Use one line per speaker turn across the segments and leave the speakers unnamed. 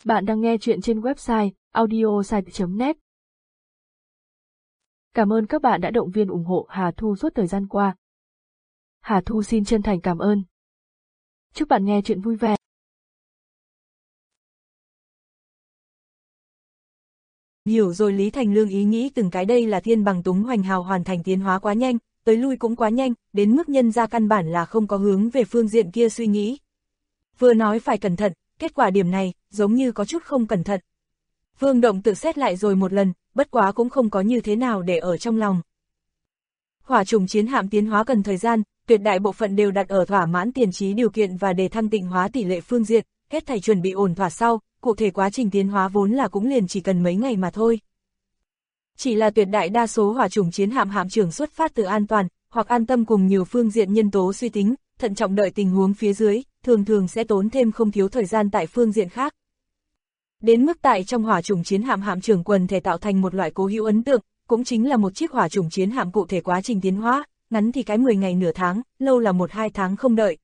Bạn đang nghe chuyện trên website audiosite.net. Cảm ơn các bạn đã động viên ủng hộ Hà Thu suốt thời gian qua. Hà Thu xin chân thành cảm ơn. Chúc bạn nghe chuyện vui vẻ.
Hiểu rồi Lý Thành Lương ý nghĩ từng cái đây là Thiên Bằng Túng Hoành Hào hoàn thành tiến hóa quá nhanh, tới lui cũng quá nhanh, đến mức nhân ra căn bản là không có hướng về phương diện kia suy nghĩ. Vừa nói phải cẩn thận, kết quả điểm này, giống như có chút không cẩn thận. Vương Động tự xét lại rồi một lần, bất quá cũng không có như thế nào để ở trong lòng. Hỏa trùng chiến hạm tiến hóa cần thời gian, tuyệt đại bộ phận đều đặt ở thỏa mãn tiền trí điều kiện và đề thăng tịnh hóa tỷ lệ phương diện, hết thảy chuẩn bị ổn thỏa sau, cụ thể quá trình tiến hóa vốn là cũng liền chỉ cần mấy ngày mà thôi. Chỉ là tuyệt đại đa số hỏa trùng chiến hạm hạm trưởng xuất phát từ an toàn, hoặc an tâm cùng nhiều phương diện nhân tố suy tính, thận trọng đợi tình huống phía dưới, thường sẽ tốn thêm không thiếu thời gian tại phương diện khác. Đến mức tại trong hỏa trùng chiến hạm hạm trưởng quần thể tạo thành một loại cố hữu ấn tượng, cũng chính là một chiếc hỏa trùng chiến hạm cụ thể quá trình tiến hóa, ngắn thì cái 10 ngày nửa tháng, lâu là 1-2 tháng không đợi.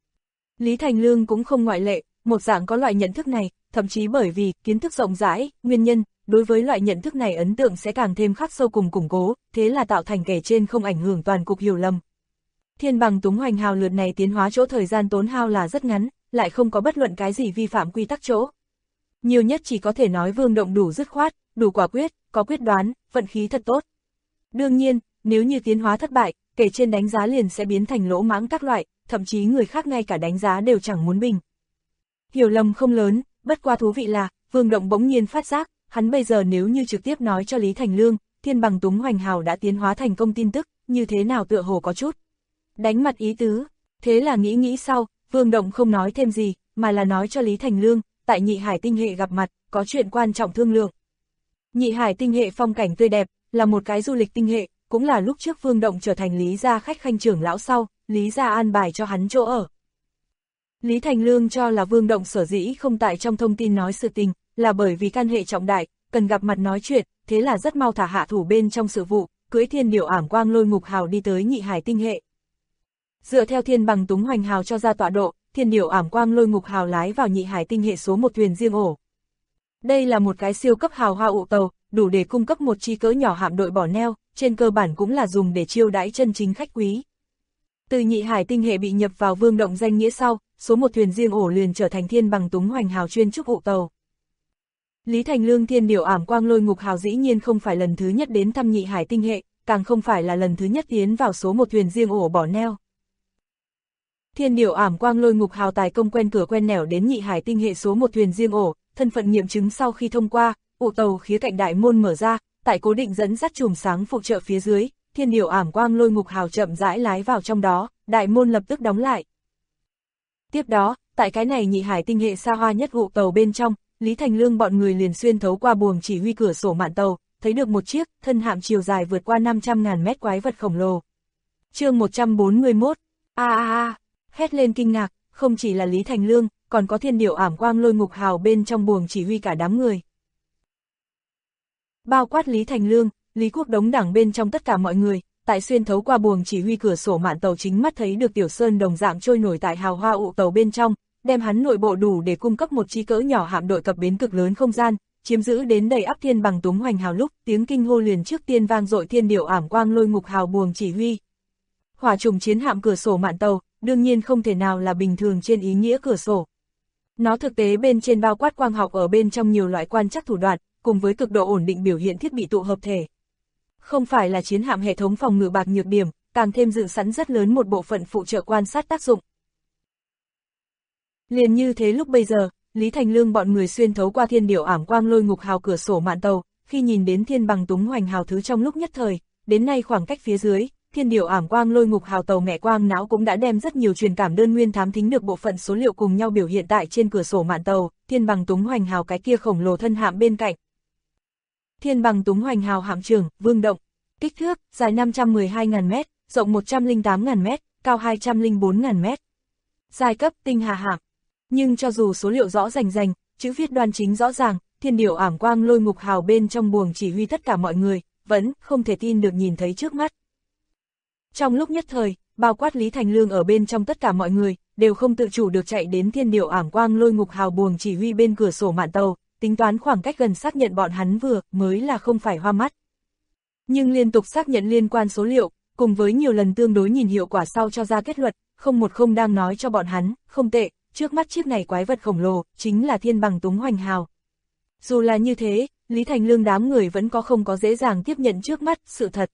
Lý Thành Lương cũng không ngoại lệ, một dạng có loại nhận thức này, thậm chí bởi vì kiến thức rộng rãi, nguyên nhân, đối với loại nhận thức này ấn tượng sẽ càng thêm khắc sâu cùng củng cố, thế là tạo thành kể trên không ảnh hưởng toàn cục hiểu lầm. Thiên Bằng Túng Hoành Hào lượt này tiến hóa chỗ thời gian tốn hao là rất ngắn, lại không có bất luận cái gì vi phạm quy tắc chỗ. Nhiều nhất chỉ có thể nói Vương Động đủ dứt khoát, đủ quả quyết, có quyết đoán, vận khí thật tốt. Đương nhiên, nếu như tiến hóa thất bại, kể trên đánh giá liền sẽ biến thành lỗ mãng các loại, thậm chí người khác ngay cả đánh giá đều chẳng muốn bình. Hiểu lầm không lớn, bất qua thú vị là, Vương Động bỗng nhiên phát giác, hắn bây giờ nếu như trực tiếp nói cho Lý Thành Lương, Thiên Bằng Túng Hoành Hào đã tiến hóa thành công tin tức, như thế nào tựa hồ có chút đánh mặt ý tứ. Thế là nghĩ sau, Vương Động không nói thêm gì, mà là nói cho Lý Thành Lương, tại Nhị Hải tinh hệ gặp mặt, có chuyện quan trọng thương lượng. Nhị Hải tinh hệ phong cảnh tươi đẹp, là một cái du lịch tinh hệ, cũng là lúc trước Vương Động trở thành Lý gia khách khanh trưởng lão sau, Lý gia an bài cho hắn chỗ ở. Lý Thành Lương cho là Vương Động sở dĩ không tại trong thông tin nói sự tình, là bởi vì căn hệ trọng đại, cần gặp mặt nói chuyện, thế là rất mau thả hạ thủ bên trong sự vụ, cưỡi Thiên Điểu Ảm Quang Lôi Ngục Hào đi tới Nhị Hải tinh hệ. Dựa theo Thiên Bằng Túng Hoành Hào cho ra tọa độ, Thiên Điểu Ảm Quang Lôi Ngục Hào lái vào Nhị Hải tinh hệ số 1 thuyền riêng ổ. Đây là một cái siêu cấp hào hoa ụ tàu, đủ để cung cấp một chi cỡ nhỏ hạm đội bỏ neo, trên cơ bản cũng là dùng để chiêu đãi chân chính khách quý. Từ Nhị Hải tinh hệ bị nhập vào Vương Động danh nghĩa sau, số 1 thuyền riêng ổ liền trở thành Thiên Bằng Túng Hoành Hào chuyên trúc ụ tàu. Lý Thành Lương Thiên Điểu Ảm Quang Lôi Ngục Hào dĩ nhiên không phải lần thứ nhất đến thăm Nhị Hải tinh hệ, càng không phải là lần thứ nhất tiến vào số 1 thuyền riêng ổ bỏ neo. Thiên Điểu Ảm Quang Lôi Ngục Hào tài công quen cửa quen nẻo đến Nhị Hải tinh hệ số 1 thuyền riêng ổ, thân phận nghiệm chứng sau khi thông qua, ụ tàu khía cạnh đại môn mở ra, tại cố định dẫn dắt chùm sáng phụ trợ phía dưới, Thiên Điểu Ảm Quang Lôi Ngục Hào chậm rãi lái vào trong đó, đại môn lập tức đóng lại. Tiếp đó, tại cái này Nhị Hải tinh hệ xa hoa nhất ụ tàu bên trong, Lý Thành Lương bọn người liền xuyên thấu qua buồng chỉ huy cửa sổ mạn tàu, thấy được một chiếc thân hạm chiều dài vượt qua 500.000 mét quái vật khổng lồ. Chương 141. Hét lên kinh ngạc, không chỉ là Lý Thành Lương, còn có Thiên Điểu Ảm Quang Lôi Ngục Hào bên trong buồng chỉ huy cả đám người. Bao quát Lý Thành Lương, Lý Quốc Đống đẳng bên trong tất cả mọi người, tại xuyên thấu qua buồng chỉ huy cửa sổ mạn tàu chính mắt thấy được Tiểu Sơn đồng dạng trôi nổi tại hào hoa ụ tàu bên trong, đem hắn nội bộ đủ để cung cấp một chi cỡ nhỏ hạm đội cập bến cực lớn không gian, chiếm giữ đến đầy ắp Thiên Bằng Túng Hoành Hào lúc tiếng kinh hô liền trước tiên vang dội Thiên Điểu Ảm Quang Lôi Ngục Hào buồng chỉ huy. Hỏa trùng chiến hạm cửa sổ mạn tàu, đương nhiên không thể nào là bình thường trên ý nghĩa cửa sổ. Nó thực tế bên trên bao quát quang học ở bên trong nhiều loại quan trắc thủ đoạn, cùng với cực độ ổn định biểu hiện thiết bị tụ hợp thể. Không phải là chiến hạm hệ thống phòng ngự bạc nhược điểm, càng thêm dự sẵn rất lớn một bộ phận phụ trợ quan sát tác dụng. Liền như thế lúc bây giờ, Lý Thành Lương bọn người xuyên thấu qua Thiên Điểu Ảm Quang Lôi Ngục Hào cửa sổ mạn tàu, khi nhìn đến Thiên Bằng Túng Hoành Hào thứ trong lúc nhất thời, đến nay khoảng cách phía dưới, Thiên Điểu Ảm Quang Lôi Ngục Hào tàu mẹ quang não cũng đã đem rất nhiều truyền cảm đơn nguyên thám thính được bộ phận số liệu cùng nhau biểu hiện tại trên cửa sổ mạn tàu, Thiên Bằng Túng Hoành Hào cái kia khổng lồ thân hạm bên cạnh. Thiên Bằng Túng Hoành Hào hạm trưởng, Vương Động, kích thước, dài 512.000 mét, rộng 108.000 mét, cao 204.000 mét. Giai cấp, tinh hà hạm. Nhưng cho dù số liệu rõ rành, chữ viết đoan chính rõ ràng, Thiên Điểu Ảm Quang Lôi Ngục Hào bên trong buồng chỉ huy tất cả mọi người, vẫn không thể tin được nhìn thấy trước mắt. Trong lúc nhất thời, bao quát Lý Thành Lương ở bên trong tất cả mọi người, đều không tự chủ được chạy đến Thiên Điệu Ảm Quang Lôi Ngục Hào buồng chỉ huy bên cửa sổ mạn tàu, tính toán khoảng cách gần xác nhận bọn hắn vừa mới là không phải hoa mắt. Nhưng liên tục xác nhận liên quan số liệu, cùng với nhiều lần tương đối nhìn hiệu quả sau cho ra kết luận, không đang nói cho bọn hắn, không tệ, trước mắt chiếc này quái vật khổng lồ, chính là Thiên Bằng Túng Hoành Hào. Dù là như thế, Lý Thành Lương đám người vẫn không có dễ dàng tiếp nhận trước mắt, sự thật.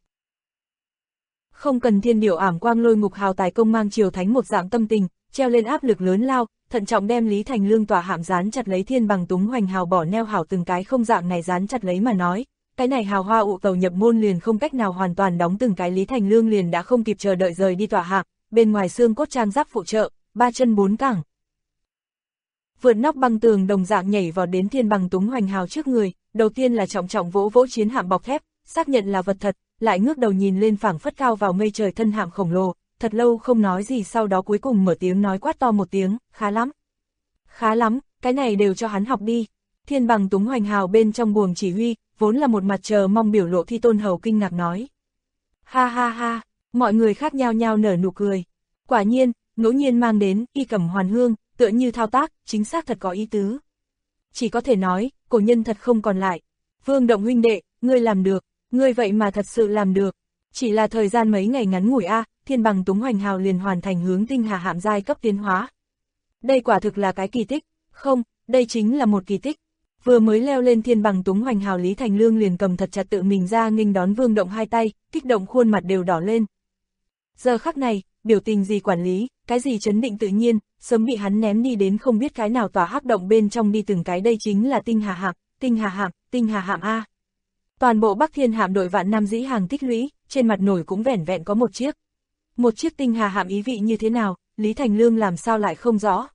Không cần Thiên Điệu Ảm Quang Lôi Ngục Hào tài công mang triều thánh một dạng tâm tình, treo lên áp lực lớn lao, thận trọng đem Lý Thành Lương tỏa hạm dán chặt lấy Thiên Bằng Túng Hoành Hào bỏ neo hảo từng cái không dạng này dán chặt lấy mà nói. Cái này hào hoa ụ tàu nhập môn liền không cách nào hoàn toàn đóng từng cái, Lý Thành Lương liền đã không kịp chờ đợi rời đi tỏa hạm, bên ngoài xương cốt trang giáp phụ trợ, 3 chân 4 cẳng. Vượt nóc băng tường đồng dạng nhảy vào đến Thiên Bằng Túng Hoành Hào trước người, đầu tiên là trọng trọng vỗ vỗ chiến hạm bọc thép, xác nhận là vật thật, lại ngước đầu nhìn lên phảng phất cao vào mây trời thân hạm khổng lồ, thật lâu không nói gì, sau đó cuối cùng mở tiếng nói quát to một tiếng, khá lắm. Khá lắm, cái này đều cho hắn học đi. Thiên Bằng Túng Hoành Hào bên trong buồng chỉ huy, vốn là một mặt chờ mong biểu lộ Thi Tôn Hầu kinh ngạc nói. Ha ha ha, mọi người khác nhao nhao nở nụ cười. Quả nhiên, ngẫu nhiên mang đến, y cẩm hoàn hương, tựa như thao tác, chính xác thật có ý tứ. Chỉ có thể nói, cổ nhân thật không còn lại. Vương Động huynh đệ, ngươi làm được, ngươi vậy mà thật sự làm được. Chỉ là thời gian mấy ngày ngắn ngủi Thiên Bằng Túng Hoành Hào liền hoàn thành hướng tinh hà hạm giai cấp tiến hóa. Đây quả thực là cái kỳ tích, không, đây chính là một kỳ tích. Vừa mới leo lên Thiên Bằng Túng Hoành Hào, Lý Thành Lương liền cầm thật chặt tự mình ra nghênh đón Vương Động hai tay, kích động khuôn mặt đều đỏ lên. Giờ khắc này, biểu tình gì quản lý, cái gì trấn định tự nhiên, sớm bị hắn ném đi đến không biết cái nào tòa hắc động bên trong đi từng cái, đây chính là tinh hà hạm, tinh hà hạm, tinh hà hạm a. Toàn bộ Bắc Thiên hạm đội vạn năm dĩ hàng tích lũy, trên mặt nổi cũng vẻn vẹn có một chiếc. Một chiếc tinh hà hạm ý vị như thế nào, Lý Thành Lương làm sao lại không rõ.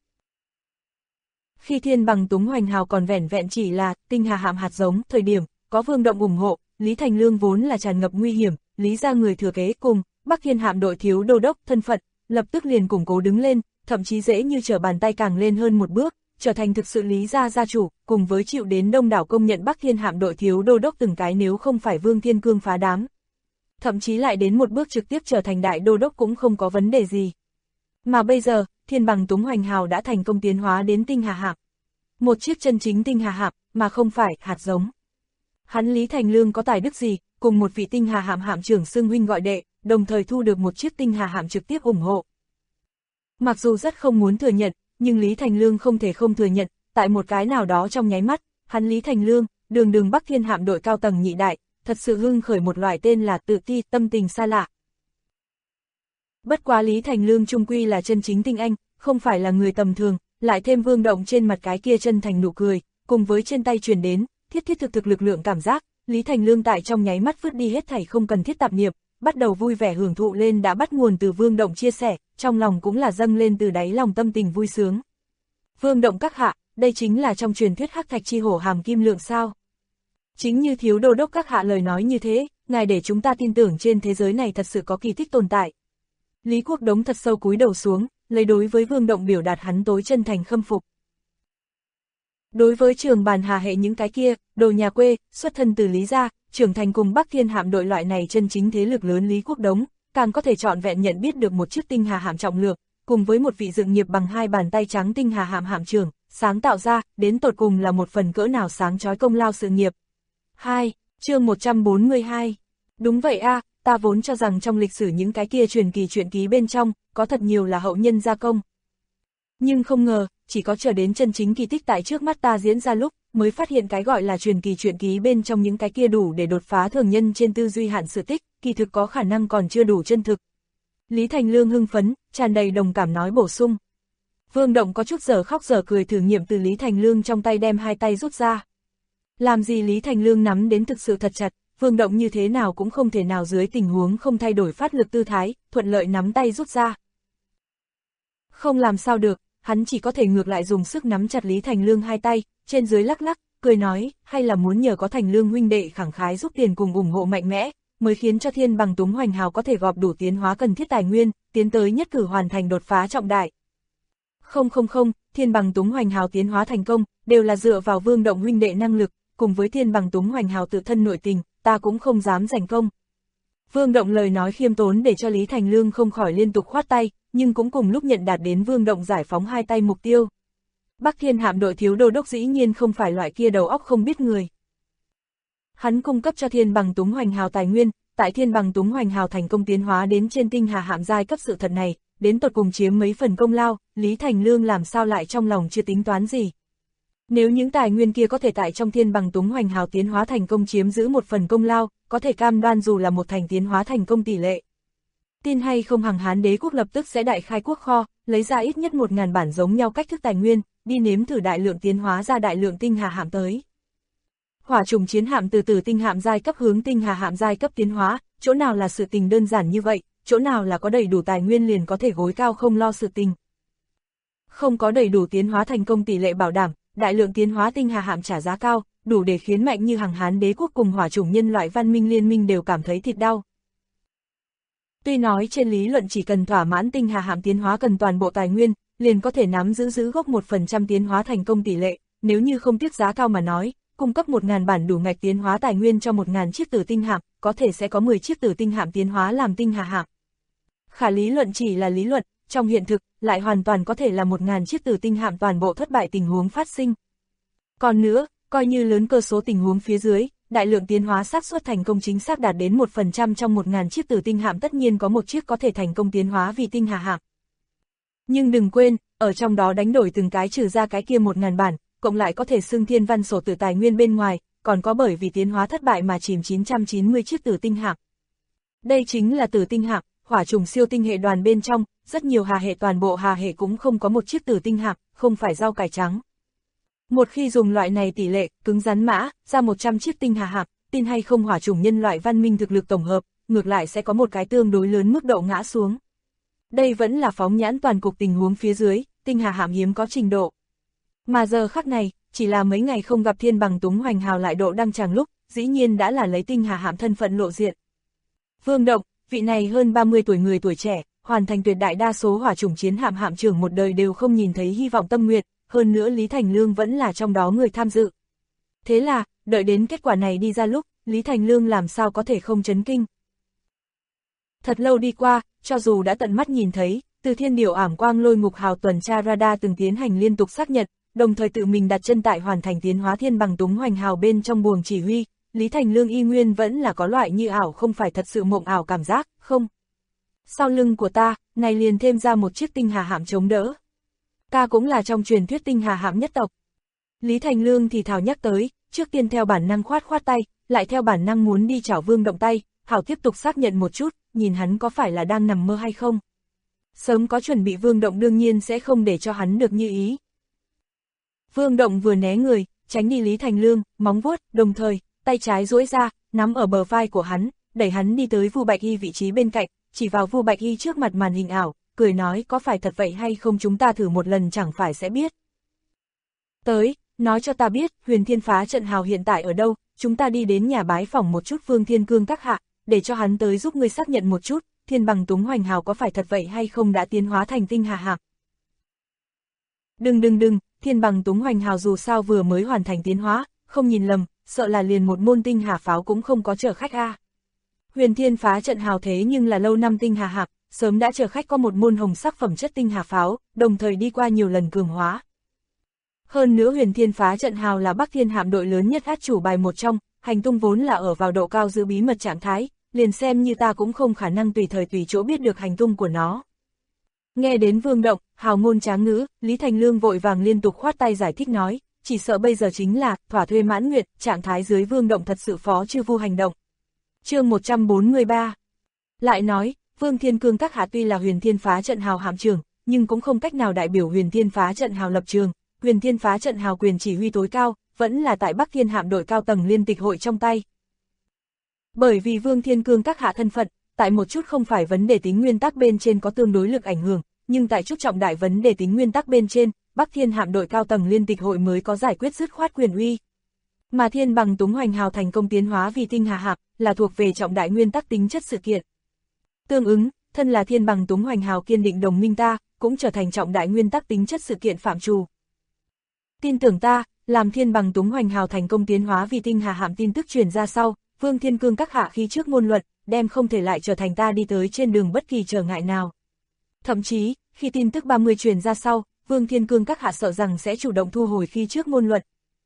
Khi Thiên Bằng Túng Hoành Hào còn vẻn vẹn chỉ là tinh hà hạm hạt giống, thời điểm có Vương Động ủng hộ, Lý Thành Lương vốn là tràn ngập nguy hiểm, Lý gia người thừa kế cùng Bắc Thiên hạm đội thiếu đô đốc thân phận, lập tức liền củng cố đứng lên, thậm chí dễ như trở bàn tay càng lên hơn một bước, trở thành thực sự Lý gia gia chủ, cùng với chịu đến đông đảo công nhận Bắc Thiên hạm đội thiếu đô đốc từng cái, nếu không phải Vương Thiên Cương phá đám. Thậm chí lại đến một bước trực tiếp trở thành đại đô đốc cũng không có vấn đề gì. Mà bây giờ, Thiên Bằng Túng Hoành Hào đã thành công tiến hóa đến tinh hà hạm. Một chiếc chân chính tinh hà hạm, mà không phải hạt giống. Hắn Lý Thành Lương có tài đức gì, cùng một vị tinh hà hạm hạm trưởng xưng huynh gọi đệ, đồng thời thu được một chiếc tinh hà hạm trực tiếp ủng hộ. Mặc dù rất không muốn thừa nhận, nhưng Lý Thành Lương không thể không thừa nhận, tại một cái nào đó trong nháy mắt, hắn Lý Thành Lương, đường Bắc Thiên hạm đội cao tầng nhị đại, thật sự hưng khởi một loại tên là tự ti, tâm tình xa lạ. Bất quá Lý Thành Lương chung quy là chân chính tinh anh, không phải là người tầm thường, lại thêm Vương Động trên mặt cái kia chân thành nụ cười, cùng với trên tay truyền đến, thiết thực lực lượng cảm giác, Lý Thành Lương tại trong nháy mắt vứt đi hết thảy không cần thiết tạp niệm, bắt đầu vui vẻ hưởng thụ lên đã bắt nguồn từ Vương Động chia sẻ, trong lòng cũng là dâng lên từ đáy lòng tâm tình vui sướng. Vương Động các hạ, đây chính là trong truyền thuyết hắc thạch chi hổ hàm kim lượng sao? Chính như thiếu đô đốc các hạ lời nói như thế, ngài để chúng ta tin tưởng trên thế giới này thật sự có kỳ tích tồn tại. Lý Quốc Đống thật sâu cúi đầu xuống, lấy đối với Vương Động biểu đạt hắn tối chân thành khâm phục. Đối với Trường Bàn Hà hệ những cái kia, đồ nhà quê, xuất thân từ Lý gia, trưởng thành cùng Bắc Thiên hạm đội loại này chân chính thế lực lớn Lý Quốc Đống, càng có thể trọn vẹn nhận biết được một chiếc tinh hà hạm trọng lượng, cùng với một vị dựng nghiệp bằng hai bàn tay trắng tinh hà hạm hạm trưởng, sáng tạo ra, đến tột cùng là một phần cỡ nào sáng chói công lao sự nghiệp. 2. Chương 142. Đúng vậy ta vốn cho rằng trong lịch sử những cái kia truyền kỳ truyện ký bên trong, có thật nhiều là hậu nhân gia công. Nhưng không ngờ, chỉ có chờ đến chân chính kỳ tích tại trước mắt ta diễn ra lúc, mới phát hiện cái gọi là truyền kỳ truyện ký bên trong những cái kia đủ để đột phá thường nhân trên tư duy hạn sự tích, kỳ thực có khả năng còn chưa đủ chân thực. Lý Thành Lương hưng phấn, tràn đầy đồng cảm nói bổ sung. Vương Động có chút giờ khóc giờ cười thử nghiệm từ Lý Thành Lương trong tay đem hai tay rút ra. Làm gì Lý Thành Lương nắm đến thực sự thật chặt, Vương Động như thế nào cũng không thể nào dưới tình huống không thay đổi phát lực tư thái, thuận lợi nắm tay rút ra. Không làm sao được, hắn chỉ có thể ngược lại dùng sức nắm chặt Lý Thành Lương hai tay, trên dưới lắc lắc, cười nói, hay là muốn nhờ có Thành Lương huynh đệ khẳng khái giúp tiền cùng ủng hộ mạnh mẽ, mới khiến cho Thiên Bằng Túng Hoành Hào có thể gọp đủ tiến hóa cần thiết tài nguyên, tiến tới nhất cử hoàn thành đột phá trọng đại. Không, Thiên Bằng Túng Hoành Hào tiến hóa thành công, đều là dựa vào Vương Động huynh đệ năng lực, cùng với Thiên Bằng Túng Hoành Hào tự thân nội tình, ta cũng không dám giành công. Vương Động lời nói khiêm tốn để cho Lý Thành Lương không khỏi liên tục khoát tay, nhưng cũng cùng lúc nhận đạt đến Vương Động giải phóng hai tay mục tiêu. Bắc Thiên Hạm đội thiếu đô đốc dĩ nhiên không phải loại kia đầu óc không biết người. Hắn cung cấp cho Thiên Bằng Túng Hoành Hào tài nguyên, tại Thiên Bằng Túng Hoành Hào thành công tiến hóa đến trên tinh hà hạm giai cấp sự thật này, đến tột cùng chiếm mấy phần công lao, Lý Thành Lương làm sao lại trong lòng chưa tính toán gì. Nếu những tài nguyên kia có thể tại trong Thiên Bằng Túng Hoành Hào tiến hóa thành công chiếm giữ một phần công lao, có thể cam đoan dù là một thành tiến hóa thành công tỷ lệ. Tin hay không Hằng Hán đế quốc lập tức sẽ đại khai quốc kho, lấy ra ít nhất 1000 bản giống nhau cách thức tài nguyên, đi nếm thử đại lượng tiến hóa ra đại lượng tinh hà hạm tới. Hỏa trùng chiến hạm từ tử tinh hạm giai cấp hướng tinh hà hạm giai cấp tiến hóa, chỗ nào là sự tình đơn giản như vậy, chỗ nào là có đầy đủ tài nguyên liền có thể gối cao không lo sự tình. Không có đầy đủ tiến hóa thành công tỷ lệ bảo đảm, đại lượng tiến hóa tinh hà hạm trả giá cao, đủ để khiến mạnh như Hằng Hán đế quốc cùng hỏa chủng nhân loại văn minh liên minh đều cảm thấy thịt đau. Tuy nói trên lý luận chỉ cần thỏa mãn tinh hà hạm tiến hóa cần toàn bộ tài nguyên, liền có thể nắm giữ gốc 1% tiến hóa thành công tỷ lệ, nếu như không tiếc giá cao mà nói, cung cấp 1000 bản đủ ngạch tiến hóa tài nguyên cho 1000 chiếc tử tinh hạm, có thể sẽ có 10 chiếc tử tinh hạm tiến hóa làm tinh hà hạm. Khả lý luận chỉ là lý luận, trong hiện thực, lại hoàn toàn có thể là 1000 chiếc tử tinh hạm toàn bộ thất bại tình huống phát sinh. Còn nữa, coi như lớn cơ số tình huống phía dưới, đại lượng tiến hóa xác suất thành công chính xác đạt đến 1% trong 1000 chiếc tử tinh hạm tất nhiên có một chiếc có thể thành công tiến hóa vì tinh hà hạm. Nhưng đừng quên, ở trong đó đánh đổi từng cái trừ ra cái kia 1000 bản, cộng lại có thể xưng thiên văn sổ tử tài nguyên bên ngoài, còn có bởi vì tiến hóa thất bại mà chìm 990 chiếc tử tinh hạm. Đây chính là tử tinh hạm, hỏa trùng siêu tinh hệ đoàn bên trong, rất nhiều hà hệ toàn bộ hà hệ cũng không có một chiếc tử tinh hạm, không phải rau cải trắng. Một khi dùng loại này tỷ lệ, cứng rắn mã, ra 100 chiếc tinh hà hạm, tin hay không hỏa chủng nhân loại văn minh thực lực tổng hợp, ngược lại sẽ có một cái tương đối lớn mức độ ngã xuống. Đây vẫn là phóng nhãn toàn cục tình huống phía dưới, tinh hà hạm hiếm có trình độ. Mà giờ khắc này, chỉ là mấy ngày không gặp Thiên Bằng Túng Hoành Hào lại độ đăng tràng lúc, dĩ nhiên đã là lấy tinh hà hạm thân phận lộ diện. Vương Động, vị này hơn 30 tuổi người tuổi trẻ, hoàn thành tuyệt đại đa số hỏa chủng chiến hạm hạm trưởng một đời đều không nhìn thấy hy vọng tâm nguyện, hơn nữa Lý Thành Lương vẫn là trong đó người tham dự. Thế là, đợi đến kết quả này đi ra lúc, Lý Thành Lương làm sao có thể không chấn kinh. Thật lâu đi qua, cho dù đã tận mắt nhìn thấy, từ thiên điều ảm quang lôi ngục hào tuần tra radar từng tiến hành liên tục xác nhận, đồng thời tự mình đặt chân tại hoàn thành tiến hóa Thiên Bằng Túng Hoành Hào bên trong buồng chỉ huy, Lý Thành Lương y nguyên vẫn là có loại như ảo không phải thật sự mộng ảo cảm giác, không. Sau lưng của ta, này liền thêm ra một chiếc tinh hà hạm chống đỡ. Ta cũng là trong truyền thuyết tinh hà hạm nhất tộc. Lý Thành Lương thì thào nhắc tới, trước tiên theo bản năng khoát tay, lại theo bản năng muốn đi chảo Vương Động tay, hảo tiếp tục xác nhận một chút, nhìn hắn có phải là đang nằm mơ hay không. Sớm có chuẩn bị Vương Động đương nhiên sẽ không để cho hắn được như ý. Vương Động vừa né người, tránh đi Lý Thành Lương, móng vuốt, đồng thời, tay trái duỗi ra, nắm ở bờ vai của hắn, đẩy hắn đi tới Vu Bạch Y vị trí bên cạnh, chỉ vào Vu Bạch Y trước mặt màn hình ảo, cười nói có phải thật vậy hay không chúng ta thử một lần chẳng phải sẽ biết. Tới, nói cho ta biết, Huyền Thiên Phá Trận Hào hiện tại ở đâu, chúng ta đi đến nhà bái phỏng một chút Vương Thiên Cương các hạ, để cho hắn tới giúp ngươi xác nhận một chút, Thiên Bằng Túng Hoành Hào có phải thật vậy hay không đã tiến hóa thành tinh hà hạm. Đừng, Thiên Bằng Túng Hoành Hào dù sao vừa mới hoàn thành tiến hóa, không nhìn lầm, sợ là liền một môn tinh hà pháo cũng không có chở khách a. Huyền Thiên Phá Trận Hào thế nhưng là lâu năm tinh hà hạm, sớm đã chở khách có một môn hồng sắc phẩm chất tinh hà pháo, đồng thời đi qua nhiều lần cường hóa. Hơn nữa Huyền Thiên Phá Trận Hào là Bắc Thiên hạm đội lớn nhất át chủ bài một trong, hành tung vốn là ở vào độ cao giữ bí mật trạng thái, liền xem như ta cũng không khả năng tùy thời tùy chỗ biết được hành tung của nó. Nghe đến Vương Động, hào ngôn tráng ngữ, Lý Thành Lương vội vàng liên tục khoát tay giải thích nói, chỉ sợ bây giờ chính là thỏa thuê mãn nguyện, trạng thái dưới Vương Động thật sự phó chư vu hành động. Chương 143. Lại nói, Vương Thiên Cương các hạ tuy là Huyền Thiên Phá Trận Hào hạm trưởng, nhưng cũng không cách nào đại biểu Huyền Thiên Phá Trận Hào lập trường, Huyền Thiên Phá Trận Hào quyền chỉ huy tối cao, vẫn là tại Bắc Thiên hạm đội cao tầng liên tịch hội trong tay. Bởi vì Vương Thiên Cương các hạ thân phận, tại một chút không phải vấn đề tính nguyên tắc bên trên có tương đối lực ảnh hưởng, nhưng tại chút trọng đại vấn đề tính nguyên tắc bên trên, Bắc Thiên hạm đội cao tầng liên tịch hội mới có giải quyết dứt khoát quyền uy. Mà Thiên Bằng Túng Hoành Hào thành công tiến hóa vì tinh hà hạm, là thuộc về trọng đại nguyên tắc tính chất sự kiện. Tương ứng, thân là Thiên Bằng Túng Hoành Hào kiên định đồng minh ta, cũng trở thành trọng đại nguyên tắc tính chất sự kiện phạm trù. Tin tưởng ta, làm Thiên Bằng Túng Hoành Hào thành công tiến hóa vì tinh hà hạm tin tức truyền ra sau, Vương Thiên Cương các hạ khi trước ngôn luận, đem không thể lại trở thành ta đi tới trên đường bất kỳ trở ngại nào. Thậm chí, khi tin tức 30 truyền ra sau, Vương Thiên Cương các hạ sợ rằng sẽ chủ động thu hồi khi trước ngôn luận.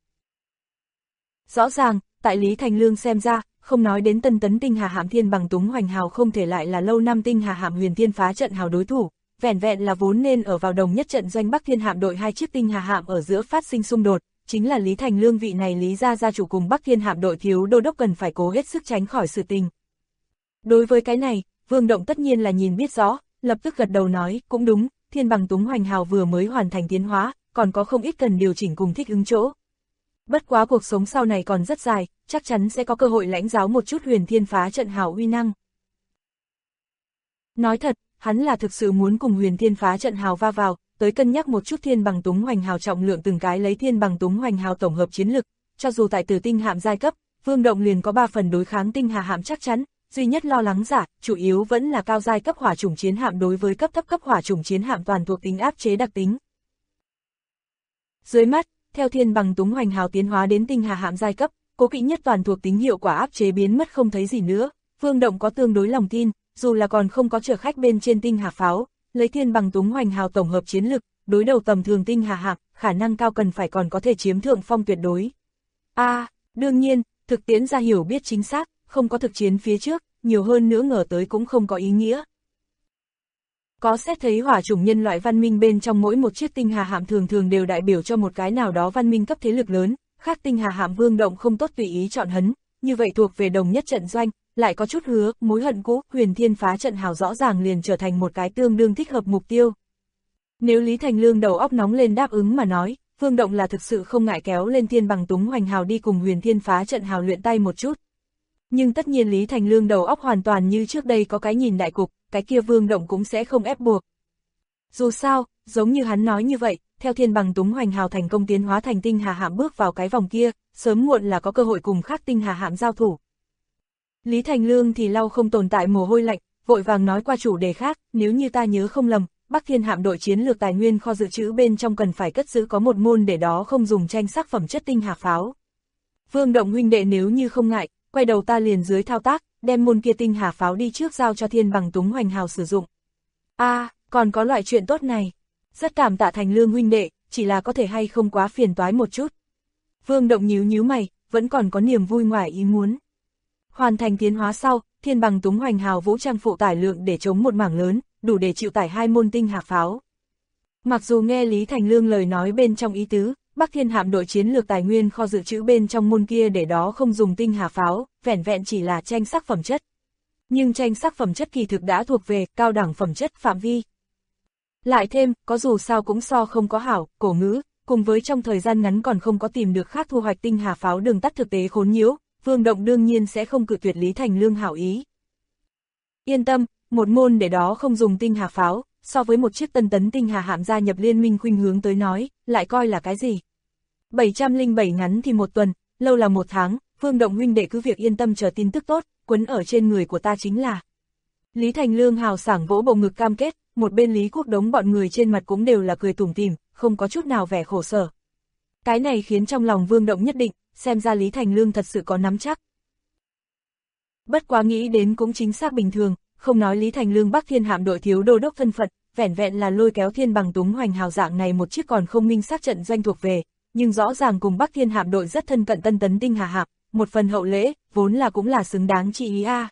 Rõ ràng, tại Lý Thành Lương xem ra, không nói đến tân tấn tinh hà hạm Thiên Bằng Túng Hoành Hào không thể lại là lâu năm tinh hà hạm Huyền Thiên Phá Trận Hào đối thủ, vẻn vẹn là vốn nên ở vào đồng nhất trận doanh Bắc Thiên hạm đội hai chiếc tinh hà hạm ở giữa phát sinh xung đột, chính là Lý Thành Lương vị này Lý gia chủ cùng Bắc Thiên hạm đội thiếu đô đốc cần phải cố hết sức tránh khỏi sự tình. Đối với cái này, Vương Động tất nhiên là nhìn biết rõ, lập tức gật đầu nói, cũng đúng, Thiên Bằng Túng Hoành Hào vừa mới hoàn thành tiến hóa, còn có không ít cần điều chỉnh cùng thích ứng chỗ. Bất quá cuộc sống sau này còn rất dài, chắc chắn sẽ có cơ hội lãnh giáo một chút Huyền Thiên Phá Trận Hào uy năng. Nói thật, hắn là thực sự muốn cùng Huyền Thiên Phá Trận Hào va vào, tới cân nhắc một chút Thiên Bằng Túng Hoành Hào trọng lượng từng cái lấy Thiên Bằng Túng Hoành Hào tổng hợp chiến lực, cho dù tại Tử Tinh hạm giai cấp, Vương Động liền có 3 phần đối kháng tinh hà hạm chắc chắn, duy nhất lo lắng giả, chủ yếu vẫn là cao giai cấp hỏa chủng chiến hạm đối với cấp thấp cấp hỏa chủng chiến hạm toàn thuộc tính áp chế đặc tính. Dưới mắt, theo Thiên Bằng Túng Hoành Hào tiến hóa đến tinh hà hạm giai cấp, cố kỵ nhất toàn thuộc tính hiệu quả áp chế biến mất không thấy gì nữa, Vương Động có tương đối lòng tin, dù là còn không có chở khách bên trên tinh hà pháo, lấy Thiên Bằng Túng Hoành Hào tổng hợp chiến lực, đối đầu tầm thường tinh hà hạm, khả năng cao cần phải còn có thể chiếm thượng phong tuyệt đối. Đương nhiên, thực tiễn ra hiểu biết chính xác, không có thực chiến phía trước, nhiều hơn nữa ngờ tới cũng không có ý nghĩa. Có xét thấy hỏa chủng nhân loại văn minh bên trong mỗi một chiếc tinh hà hạm thường đều đại biểu cho một cái nào đó văn minh cấp thế lực lớn, khác tinh hà hạm Vương Động không tốt tùy ý chọn hấn, như vậy thuộc về đồng nhất trận doanh, lại có chút hứa, mối hận cũ, Huyền Thiên Phá Trận Hào rõ ràng liền trở thành một cái tương đương thích hợp mục tiêu. Nếu Lý Thành Lương đầu óc nóng lên đáp ứng mà nói, Vương Động là thực sự không ngại kéo lên Thiên Bằng Túng Hoành Hào đi cùng Huyền Thiên Phá Trận Hào luyện tay một chút. Nhưng tất nhiên Lý Thành Lương đầu óc hoàn toàn như trước đây có cái nhìn đại cục, cái kia Vương Động cũng sẽ không ép buộc. Dù sao, giống như hắn nói như vậy, theo Thiên Bằng Túng Hoành Hào thành công tiến hóa thành tinh hà hạm bước vào cái vòng kia, sớm muộn là có cơ hội cùng khác tinh hà hạm giao thủ. Lý Thành Lương thì lau không tồn tại mồ hôi lạnh, vội vàng nói qua chủ đề khác, nếu như ta nhớ không lầm, Bắc Thiên hạm đội chiến lược tài nguyên kho dự trữ bên trong cần phải cất giữ có một môn để đó không dùng tranh sắc phẩm chất tinh hà pháo. Vương Động huynh đệ nếu như không ngại, quay đầu ta liền dưới thao tác, đem môn kia tinh hà pháo đi trước giao cho Thiên Bằng Túng Hoành Hào sử dụng. Còn có loại chuyện tốt này. Rất cảm tạ Thành Lương huynh đệ, chỉ là có thể hay không quá phiền toái một chút. Vương Động nhíu mày, vẫn còn có niềm vui ngoài ý muốn. Hoàn thành tiến hóa sau, Thiên Bằng Túng Hoành Hào vũ trang phụ tải lượng để chống một mảng lớn, đủ để chịu tải 2 môn tinh hà pháo. Mặc dù nghe Lý Thành Lương lời nói bên trong ý tứ, Bắc Thiên hạm đội chiến lược tài nguyên kho dự trữ bên trong môn kia để đó không dùng tinh hà pháo, vẻn vẹn chỉ là tranh sắc phẩm chất. Nhưng tranh sắc phẩm chất kỳ thực đã thuộc về cao đẳng phẩm chất phạm vi. Lại thêm, có dù sao cũng so không có hảo, cổ ngữ, cùng với trong thời gian ngắn còn không có tìm được khác thu hoạch tinh hà pháo đường tắt thực tế khốn nhiễu, Vương Động đương nhiên sẽ không cự tuyệt Lý Thành Lương hảo ý. Yên tâm, một môn để đó không dùng tinh hà pháo, so với một chiếc tân tấn tinh hà hạm gia nhập liên minh khuynh hướng tới nói, lại coi là cái gì? 707 ngắn thì 1 tuần, lâu là 1 tháng, Vương Động huynh đệ cứ việc yên tâm chờ tin tức tốt, quấn ở trên người của ta chính là. Lý Thành Lương hào sảng vỗ bộ ngực cam kết, một bên Lý Quốc Đống bọn người trên mặt cũng đều là cười tủm tỉm, không có chút nào vẻ khổ sở. Cái này khiến trong lòng Vương Động nhất định, xem ra Lý Thành Lương thật sự có nắm chắc. Bất quá nghĩ đến cũng chính xác bình thường, không nói Lý Thành Lương Bắc Thiên hạm đội thiếu đô đốc thân phận, vẻn vẹn là lôi kéo Thiên Bằng Túng Hoành Hào dạng này một chiếc còn không minh xác trận doanh thuộc về, nhưng rõ ràng cùng Bắc Thiên hạm đội rất thân cận tân tấn tinh hà hạm, một phần hậu lễ, vốn là cũng là xứng đáng chi ý a.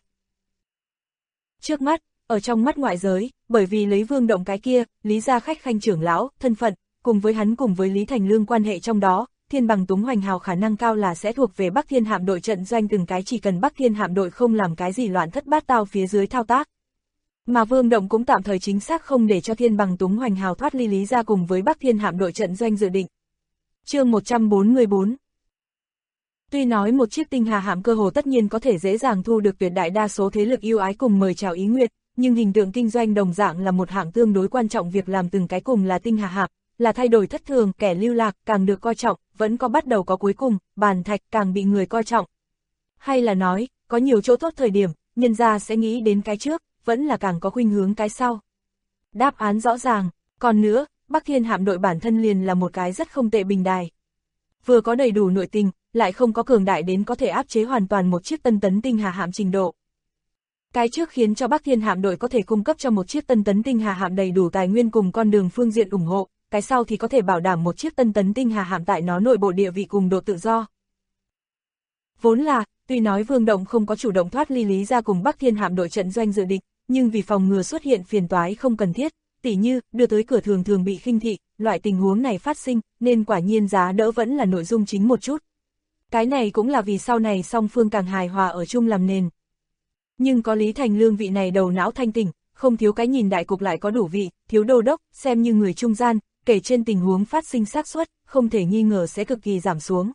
Trước mắt, ở trong mắt ngoại giới, bởi vì lấy Vương Động cái kia, Lý gia khách khanh trưởng lão, thân phận, cùng với hắn cùng với Lý Thành Lương quan hệ trong đó, Thiên Bằng Túng Hoành Hào khả năng cao là sẽ thuộc về Bắc Thiên hạm đội trận doanh từng cái chỉ cần Bắc Thiên hạm đội không làm cái gì loạn thất bát tao phía dưới thao tác. Mà Vương Động cũng tạm thời chính xác không để cho Thiên Bằng Túng Hoành Hào thoát ly Lý gia cùng với Bắc Thiên hạm đội trận doanh dự định. Chương 144. Tuy nói một chiếc tinh hà hạm cơ hồ tất nhiên có thể dễ dàng thu được tuyệt đại đa số thế lực yêu ái cùng mời chào ý nguyện, nhưng hình tượng kinh doanh đồng dạng là một hạng tương đối quan trọng việc làm từng cái cùng là tinh hà hạm, là thay đổi thất thường, kẻ lưu lạc càng được coi trọng, vẫn có bắt đầu có cuối cùng, bàn thạch càng bị người coi trọng. Hay là nói, có nhiều chỗ tốt thời điểm, nhân gia sẽ nghĩ đến cái trước, vẫn là càng có khuynh hướng cái sau. Đáp án rõ ràng, còn nữa, Bắc Thiên hạm đội bản thân liền là một cái rất không tệ bình đài. Vừa có đầy đủ nội tình, lại không có cường đại đến có thể áp chế hoàn toàn một chiếc tân tấn tinh hà hạm trình độ. Cái trước khiến cho Bắc Thiên hạm đội có thể cung cấp cho một chiếc Tân Tấn Tinh Hà hạm đầy đủ tài nguyên cùng con đường phương diện ủng hộ, cái sau thì có thể bảo đảm một chiếc Tân Tấn Tinh Hà hạm tại nó nội bộ địa vị cùng độ tự do. Vốn là, tuy nói Vương Động không có chủ động thoát ly Lý Gia cùng Bắc Thiên hạm đội trận doanh dự định, nhưng vì phòng ngừa xuất hiện phiền toái không cần thiết, tỉ như đưa tới cửa thường thường bị khinh thị, loại tình huống này phát sinh, nên quả nhiên giá đỡ vẫn là nội dung chính một chút. Cái này cũng là vì sau này song phương càng hài hòa ở chung làm nền. Nhưng có Lý Thành Lương vị này đầu não thanh tỉnh, không thiếu cái nhìn đại cục lại có đủ vị, thiếu đô đốc, xem như người trung gian, kể trên tình huống phát sinh xác suất, không thể nghi ngờ sẽ cực kỳ giảm xuống.